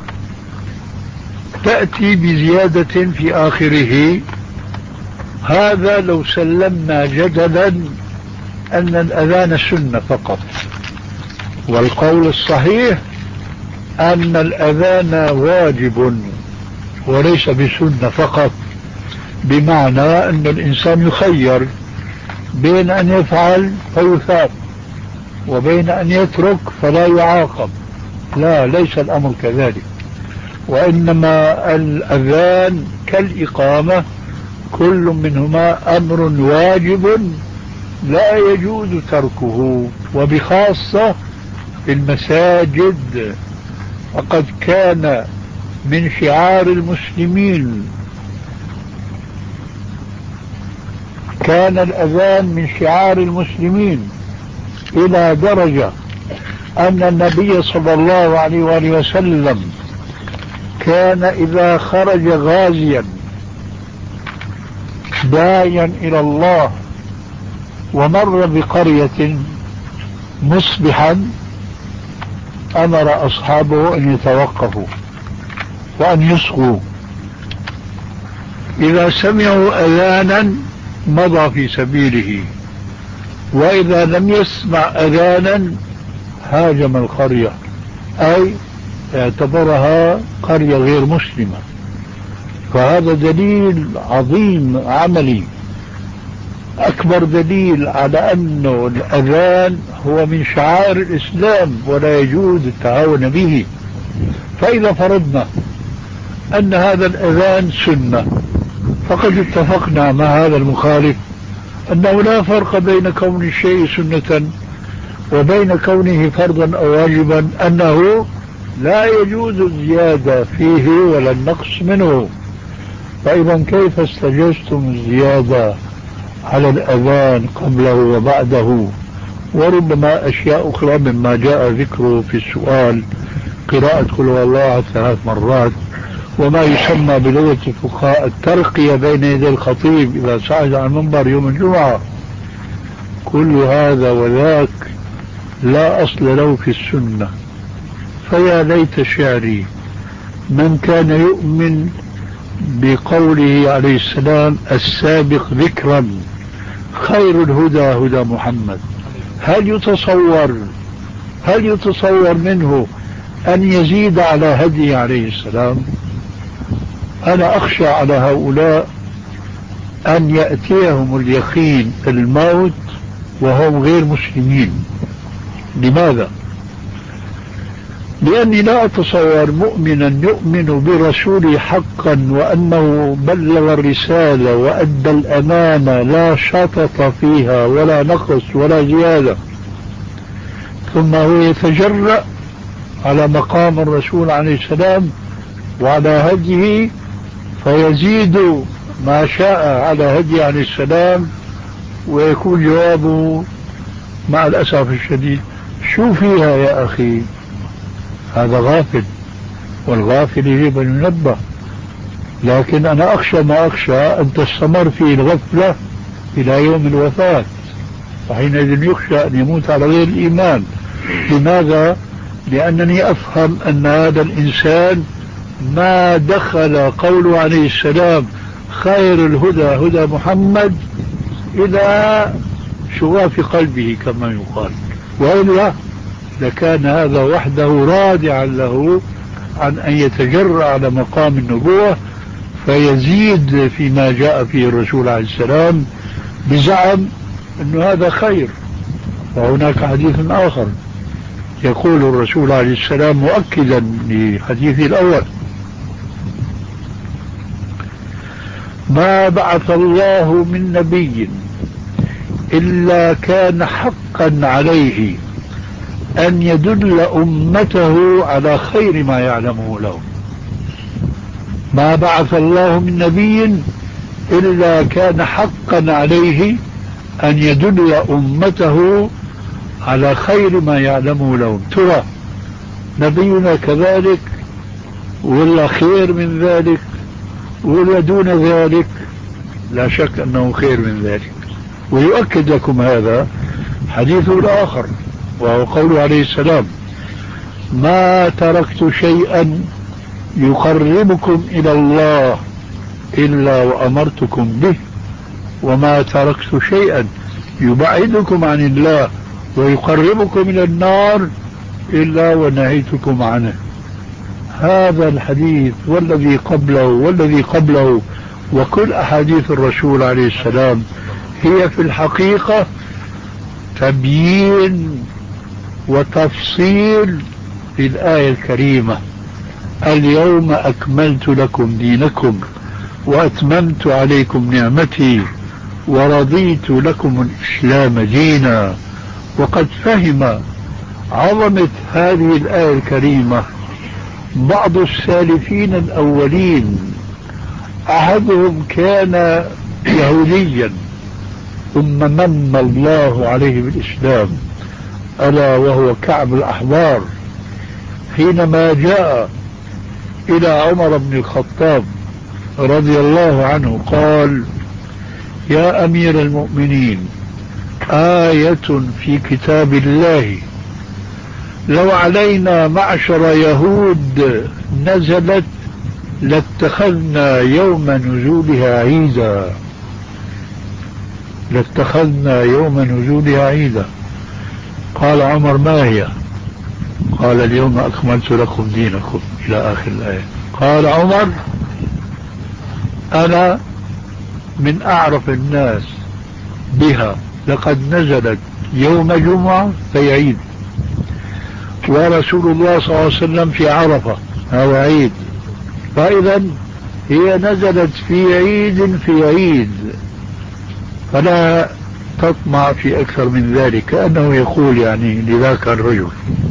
تأتي بزيادة في آخره؟ هذا لو سلمنا جدلا أن الأذان سنة فقط، والقول الصحيح أن الأذان واجب وليس بسنة فقط، بمعنى أن الإنسان يخير بين أن يفعل فيثاب وبين أن يترك فلا يعاقب. لا، ليس الأمر كذلك، وإنما الأذان كالإقامة كل منهما أمر واجب لا يجوز تركه، وبخاصة في المساجد. فقد كان من شعار المسلمين، كان الأذان من شعار المسلمين إلى درجة أن النبي صلى الله عليه وآله وسلم كان إذا خرج غازيا داعيا إلى الله ومر بقرية مصبحا أمر أصحابه أن يتوقفوا وأن يصغوا. إذا سمعوا أذانا مضى في سبيله، وإذا لم يسمع أذانا هاجم القرية، أي اعتبرها قرية غير مسلمة. فهذا دليل عظيم عملي، أكبر دليل على أنه الأذان هو من شعائر الإسلام ولا يجوز التهاون به. فإذا فرضنا أن هذا الأذان سنة، فقد اتفقنا مع هذا المخالف أنه لا فرق بين كون الشيء سنة وبين كونه فرضا أو واجبا، أنه لا يجوز الزيادة فيه ولا النقص منه. فإذا كيف استجزتم الزيادة على الأذان قبله وبعده؟ وربما أشياء أخرى مما جاء ذكره في السؤال، قراءة قل هو الله ثلاث مرات، وما يسمى بلغة الفقهاء الترقية بين يدي الخطيب إذا صعد على المنبر يوم الجمعة. كل هذا وذاك لا أصل له في السنة. فيا ليت شعري من كان يؤمن بقوله عليه السلام السابق ذكرا خير الهدى هدى محمد. هل يتصور هل يتصور منه أن يزيد على هدي عليه السلام؟ أنا أخشى على هؤلاء أن يأتيهم اليقين الموت وهم غير مسلمين. لماذا؟ لأني لا أتصور مؤمنا يؤمن برسوله حقا وأنه بلغ الرسالة وأدى الأمانة لا شطط فيها ولا نقص ولا زيادة، ثم هو يتجرأ على مقام الرسول عليه السلام وعلى هديه فيزيد ما شاء على هدي عليه السلام، ويكون جوابه مع الأسف الشديد شو فيها يا أخي؟ هذا غافل، والغافل يجب أن ينبه. لكن أنا أخشى ما أخشى أن تستمر فيه الغفلة إلى يوم الوفاة، فحينئذ يخشى أن يموت على غير الإيمان. لماذا؟ لأنني أفهم أن هذا الإنسان ما دخل قوله عليه السلام خير الهدى هدى محمد إلى شغاف قلبه كما يقال، وإلا لكان هذا وحده رادعا له عن أن يتجرأ على مقام النبوة فيزيد فيما جاء فيه الرسول عليه السلام بزعم أن هذا خير. وهناك حديث آخر يقول الرسول عليه السلام مؤكدا لحديثه الأول: ما بعث الله من نبي إلا كان حقا عليه أن يدل أمته على خير ما يعلمه لهم. ما بعث الله من نبي إلا كان حقا عليه أن يدل أمته على خير ما يعلمه لهم. ترى نبينا كذلك ولا خير من ذلك ولا دون ذلك؟ لا شك أنه خير من ذلك. ويؤكد لكم هذا حديث الآخر، وهو قوله عليه السلام: ما تركت شيئا يقربكم إلى الله إلا وأمرتكم به، وما تركت شيئا يبعدكم عن الله ويقربكم إلى النار إلا ونهيتكم عنه. هذا الحديث والذي قبله والذي قبله وكل أحاديث الرسول عليه السلام هي في الحقيقة تبيين وتفصيل في الآية الكريمة: اليوم أكملت لكم دينكم وأتممت عليكم نعمتي ورضيت لكم الإسلام دينا. وقد فهم عظمة هذه الآية الكريمة بعض السالفين الأولين. أحدهم كان يهوديا ثم من الله عليه بالإسلام، ألا وهو كعب الأحبار، حينما جاء إلى عمر بن الخطاب رضي الله عنه قال: يا أمير المؤمنين، آية في كتاب الله لو علينا معشر يهود نزلت لاتخذنا يوم نزولها عيدا، لاتخذنا يوم نزولها عيدا. قال عمر: ما هي؟ قال: اليوم أكملت لكم دينكم، إلى آخر الآية. قال عمر: أنا من أعرف الناس بها، لقد نزلت يوم جمعة في عيد، ورسول الله صلى الله عليه وسلم في عرفة، هذا عيد، فإذا هي نزلت في عيد في عيد، فلا تطمع في أكثر من ذلك، كأنه يقول يعني لذاك الرجل.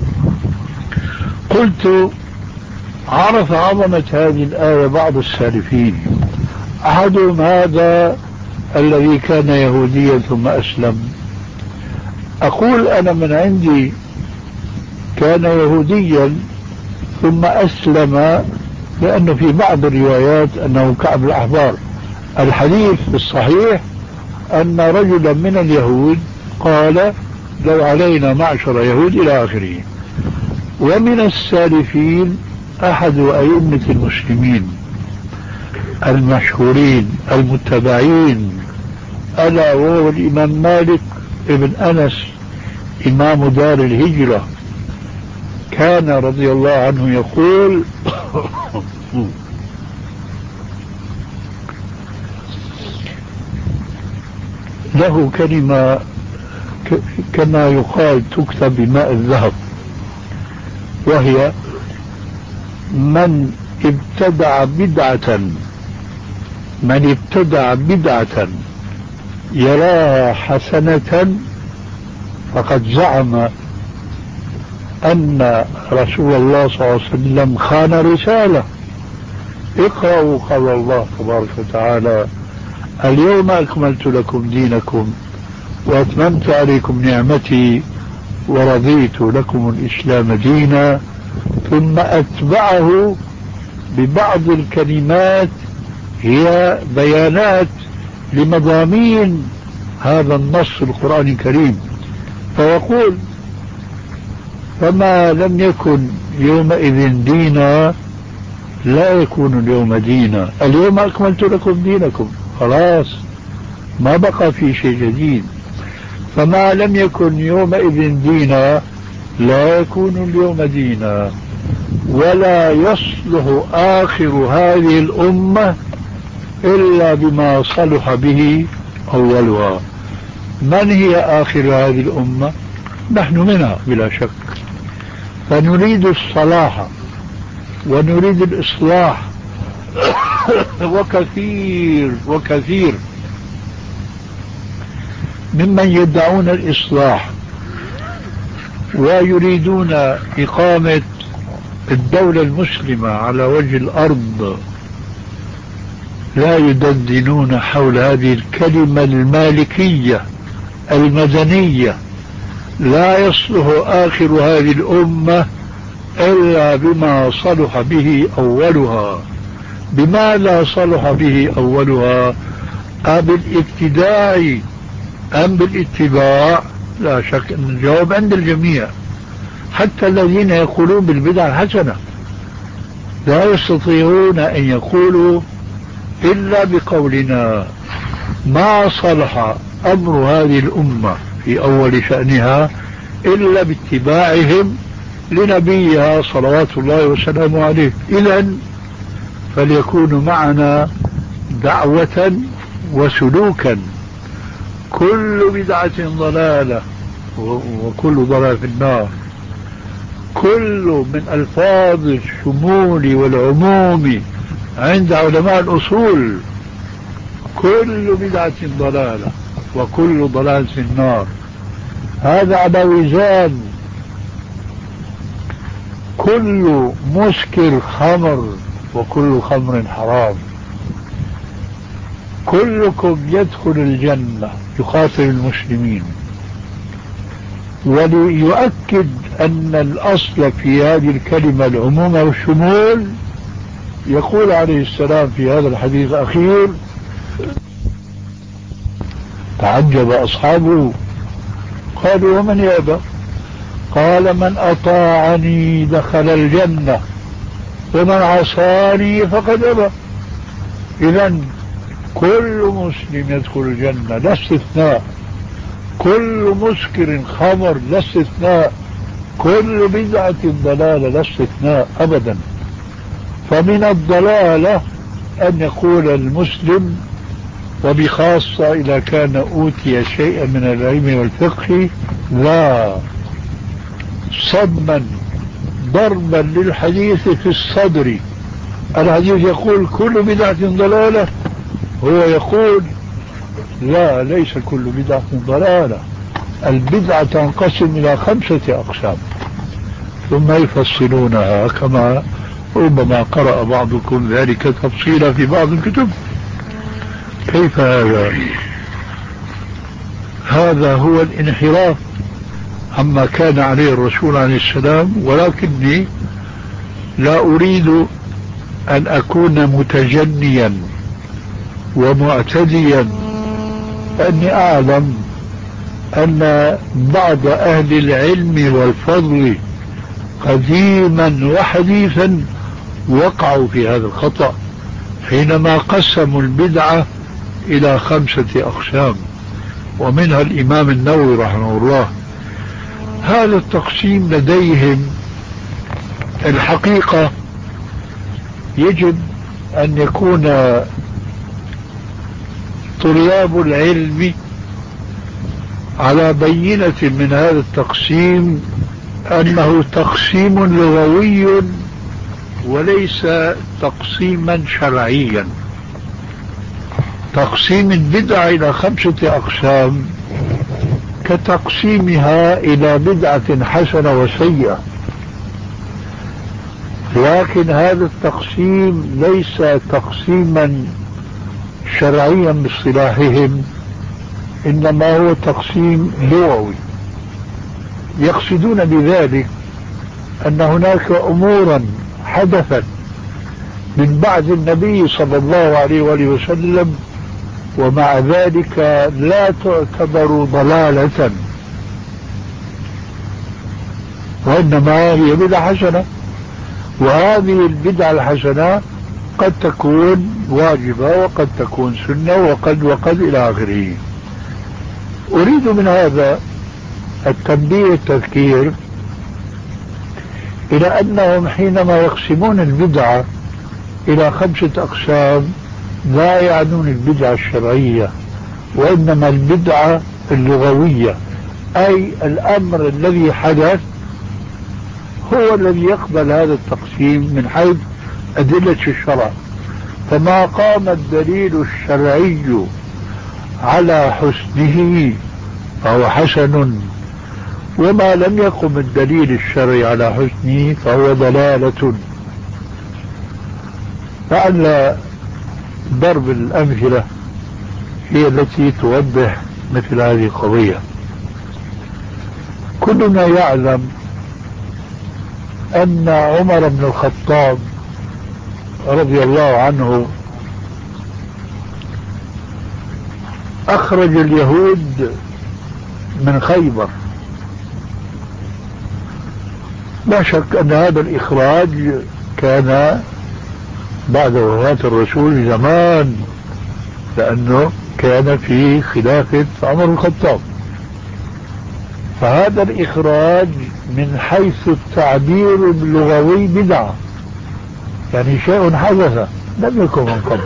قلت: عرف عظمة هذه الآية بعض السالفين، أحدهم هذا الذي كان يهوديا ثم أسلم. أقول أنا من عندي كان يهوديا ثم أسلم، لأنه في بعض الروايات أنه كعب الأحبار. الحديث الصحيح أن رجلا من اليهود قال: لو علينا معشر يهود، إلى آخره. ومن السالفين أحد أئمة المسلمين المشهورين المتبعين، ألا وهو الإمام مالك ابن أنس إمام دار الهجرة، كان رضي الله عنه يقول: له كلمة كما يقال تكتب بماء الذهب، وهي: من ابتدع بدعة من ابتدع بدعة يراها حسنة فقد زعم أن رسول الله صلى الله عليه وسلم خان رسالة. اقرأوا قول الله تبارك وتعالى: اليوم أكملت لكم دينكم وأتممت عليكم نعمتي ورضيت لكم الإسلام دينا، ثم أتبعه ببعض الكلمات هي بيانات لمضامين هذا النص القرآني الكريم، فيقول: فما لم يكن يومئذ دينا لا يكون اليوم دينا. اليوم أكملت لكم دينكم، خلاص ما بقى في شيء جديد. فما لم يكن يومئذ دينا لا يكون اليوم دينا. ولا يصلح آخر هذه الأمة إلا بما صلح به أولها. من هي آخر هذه الأمة؟ نحن منها بلا شك، فنريد الصلاح ونريد الإصلاح. وكثير وكثير ممن يدعون الإصلاح ويريدون إقامة الدولة المسلمة على وجه الأرض لا يدندنون حول هذه الكلمة المالكية المدنية: لا يصلح آخر هذه الأمة إلا بما صلح به أولها. بما لا صلح به أولها؟ بالابتداع أم بالاتباع؟ لا شك أن الجواب عند الجميع، حتى الذين يقولون بالبدع الحسنة لا يستطيعون أن يقولوا إلا بقولنا: ما صلح أمر هذه الأمة في أول شأنها إلا باتباعهم لنبيها صلوات الله وسلامه عليه. إذن فليكونوا معنا دعوة وسلوكا. كل بدعة ضلالة وكل ضلال في النار. كل من ألفاظ الشمول والعموم عند علماء الأصول: كل بدعة ضلالة وكل ضلال في النار. هذا على وزان كل مسكر خمر وكل خمر حرام. كلكم يدخل الجنة، يخاطب المسلمين. وليؤكد أن الأصل في هذه الكلمة العموم والشمول، يقول عليه السلام في هذا الحديث الأخير: تعجب أصحابه قالوا: ومن يأبى؟ قال: من أطاعني دخل الجنة ومن عصاني فقد أبى. إذن كل مسلم يدخل الجنة لا استثناء، كل مسكر خمر لا استثناء، كل بدعة ضلالة لا استثناء أبدا. فمن الضلالة أن يقول المسلم، وبخاصة إذا كان أوتي شيئا من العلم والفقه، لا، صدما ضربا للحديث في الصدر. الحديث يقول كل بدعة ضلالة، هو يقول لا، ليس كل بدعة ضلالة، البدعة تنقسم إلى خمسة أقسام، ثم يفصلونها كما ربما قرأ بعضكم ذلك تفصيلا في بعض الكتب. كيف هذا؟ هذا هو الانحراف عما كان عليه الرسول عليه السلام. ولكني لا أريد أن أكون متجنيا ومعتديا، أني أعلم أن بعض أهل العلم والفضل قديما وحديثا وقعوا في هذا الخطأ حينما قسموا البدعة إلى خمسة أقسام، ومنها الإمام النووي رحمه الله. هذا التقسيم لديهم الحقيقة يجب أن يكون طلاب العلم على بينة من هذا التقسيم، أنه تقسيم لغوي وليس تقسيما شرعيا. تقسيم البدع إلى خمسة أقسام كتقسيمها إلى بدعة حسنة وسيئة، لكن هذا التقسيم ليس تقسيما شرعيا باصطلاحهم، إنما هو تقسيم لغوي. يقصدون بذلك أن هناك أمورا حدثت من بعد النبي صلى الله عليه وآله وسلم ومع ذلك لا تعتبر ضلالة، وإنما هي بدعة حسنة، وهذه البدعة الحسنة قد تكون واجبة وقد تكون سنة وقد وقد إلى آخره. أريد من هذا التنبيه التذكير إلى أنهم حينما يقسمون البدعة إلى خمسة أقسام لا يعنون البدعة الشرعية، وإنما البدعة اللغوية، أي الأمر الذي حدث هو الذي يقبل هذا التقسيم من حيث أدلة الشرع. فما قام الدليل الشرعي على حسنه فهو حسن، وما لم يقم الدليل الشرعي على حسنه فهو ضلالة. لعل ضرب الأمثلة هي التي توضح مثل هذه القضية. كلنا يعلم أن عمر بن الخطاب رضي الله عنه أخرج اليهود من خيبر. لا شك أن هذا الإخراج كان بعد وفاة الرسول زمان، لأنه كان في خلافة عمر الخطاب. فهذا الإخراج من حيث التعبير اللغوي بدعة، يعني شيء حدث لم يكن من قبل.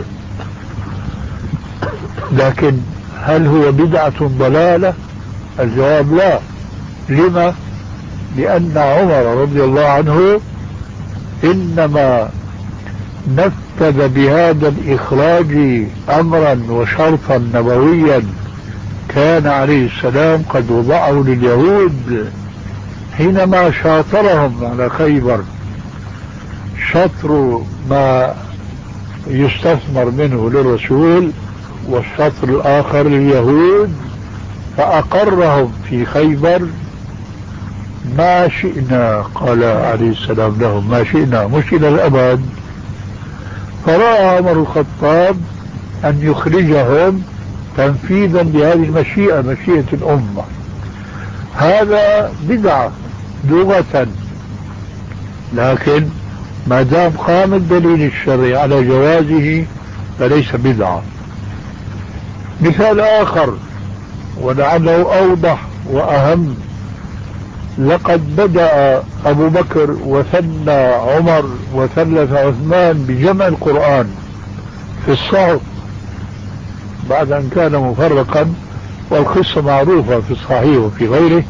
لكن هل هو بدعة ضلالة؟ الجواب لا. لما؟ لأن عمر رضي الله عنه إنما نفذ بهذا الإخراج أمرا وشرطا نبويا كان عليه السلام قد وضعه لليهود حينما شاطرهم على خيبر، شطر ما يستثمر منه للرسول والشطر الآخر لليهود، فأقرهم في خيبر ما شئنا، قال عليه السلام لهم ما شئنا مش إلى الأبد. فرأى عمر الخطاب أن يخرجهم تنفيذا لهذه المشيئة، مشيئة الأمة. هذا بدعة لغة، لكن ما دام قام الدليل الشرعي على جوازه فليس بدعة. مثال آخر ولعله أوضح وأهم: لقد بدأ أبو بكر وثنى عمر وثلث عثمان بجمع القرآن في الصحف بعد أن كان مفرقا، والقصة معروفة في الصحيح وفي غيره.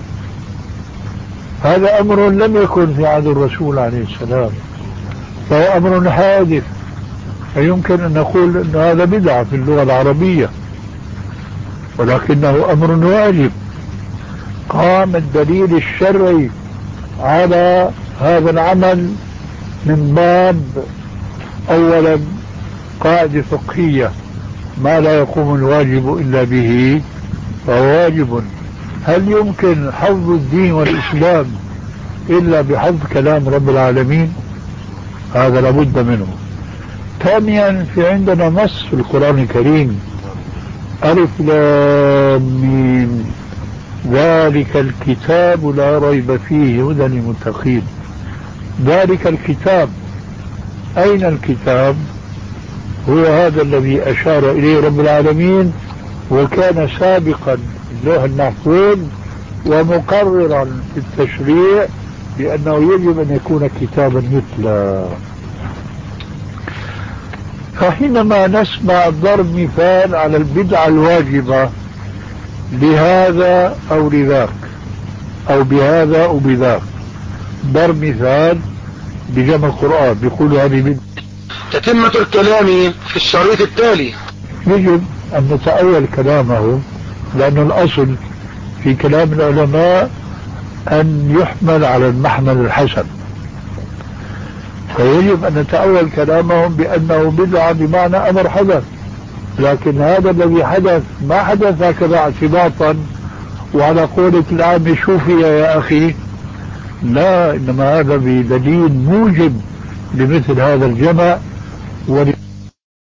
هذا أمر لم يكن في عهد الرسول عليه السلام، فهو أمر حادث، فيمكن أن نقول أن هذا بدعة في اللغة العربية، ولكنه أمر واجب. قام الدليل الشرعي على هذا العمل من باب أولا قاعدة فقهية: ما لا يقوم الواجب إلا به فهو واجب. هل يمكن حفظ الدين والإسلام إلا بحفظ كلام رب العالمين؟ هذا لابد منه. ثانيا، في عندنا نص في القرآن الكريم: ألف لام ميم ذلك الكتاب لا ريب فيه هدى للمتقين. ذلك الكتاب، أين الكتاب؟ هو هذا الذي أشار إليه رب العالمين، وكان سابقا اللوح المحفوظ ومقررا في التشريع بأنه يجب أن يكون كتابا يتلى. فحينما نسمع ضرب مثال على البدعة الواجبة لهذا أو لذاك أو بهذا أو بذاك، ضرب مثال بجمع القرآن بيقول هذه بدعة. تتمة الكلام في الشريط التالي. يجب أن نتأول كلامه، لأن الأصل في كلام العلماء أن يحمل على المحمل الحسن، فيجب أن نتأول كلامهم بأنه بدعة بمعنى أمر حدث. لكن هذا الذي حدث ما حدث هكذا اعتباطا وعلى قولة العام شوفي يا أخي، لا، إنما هذا بدليل موجب لمثل هذا الجمع.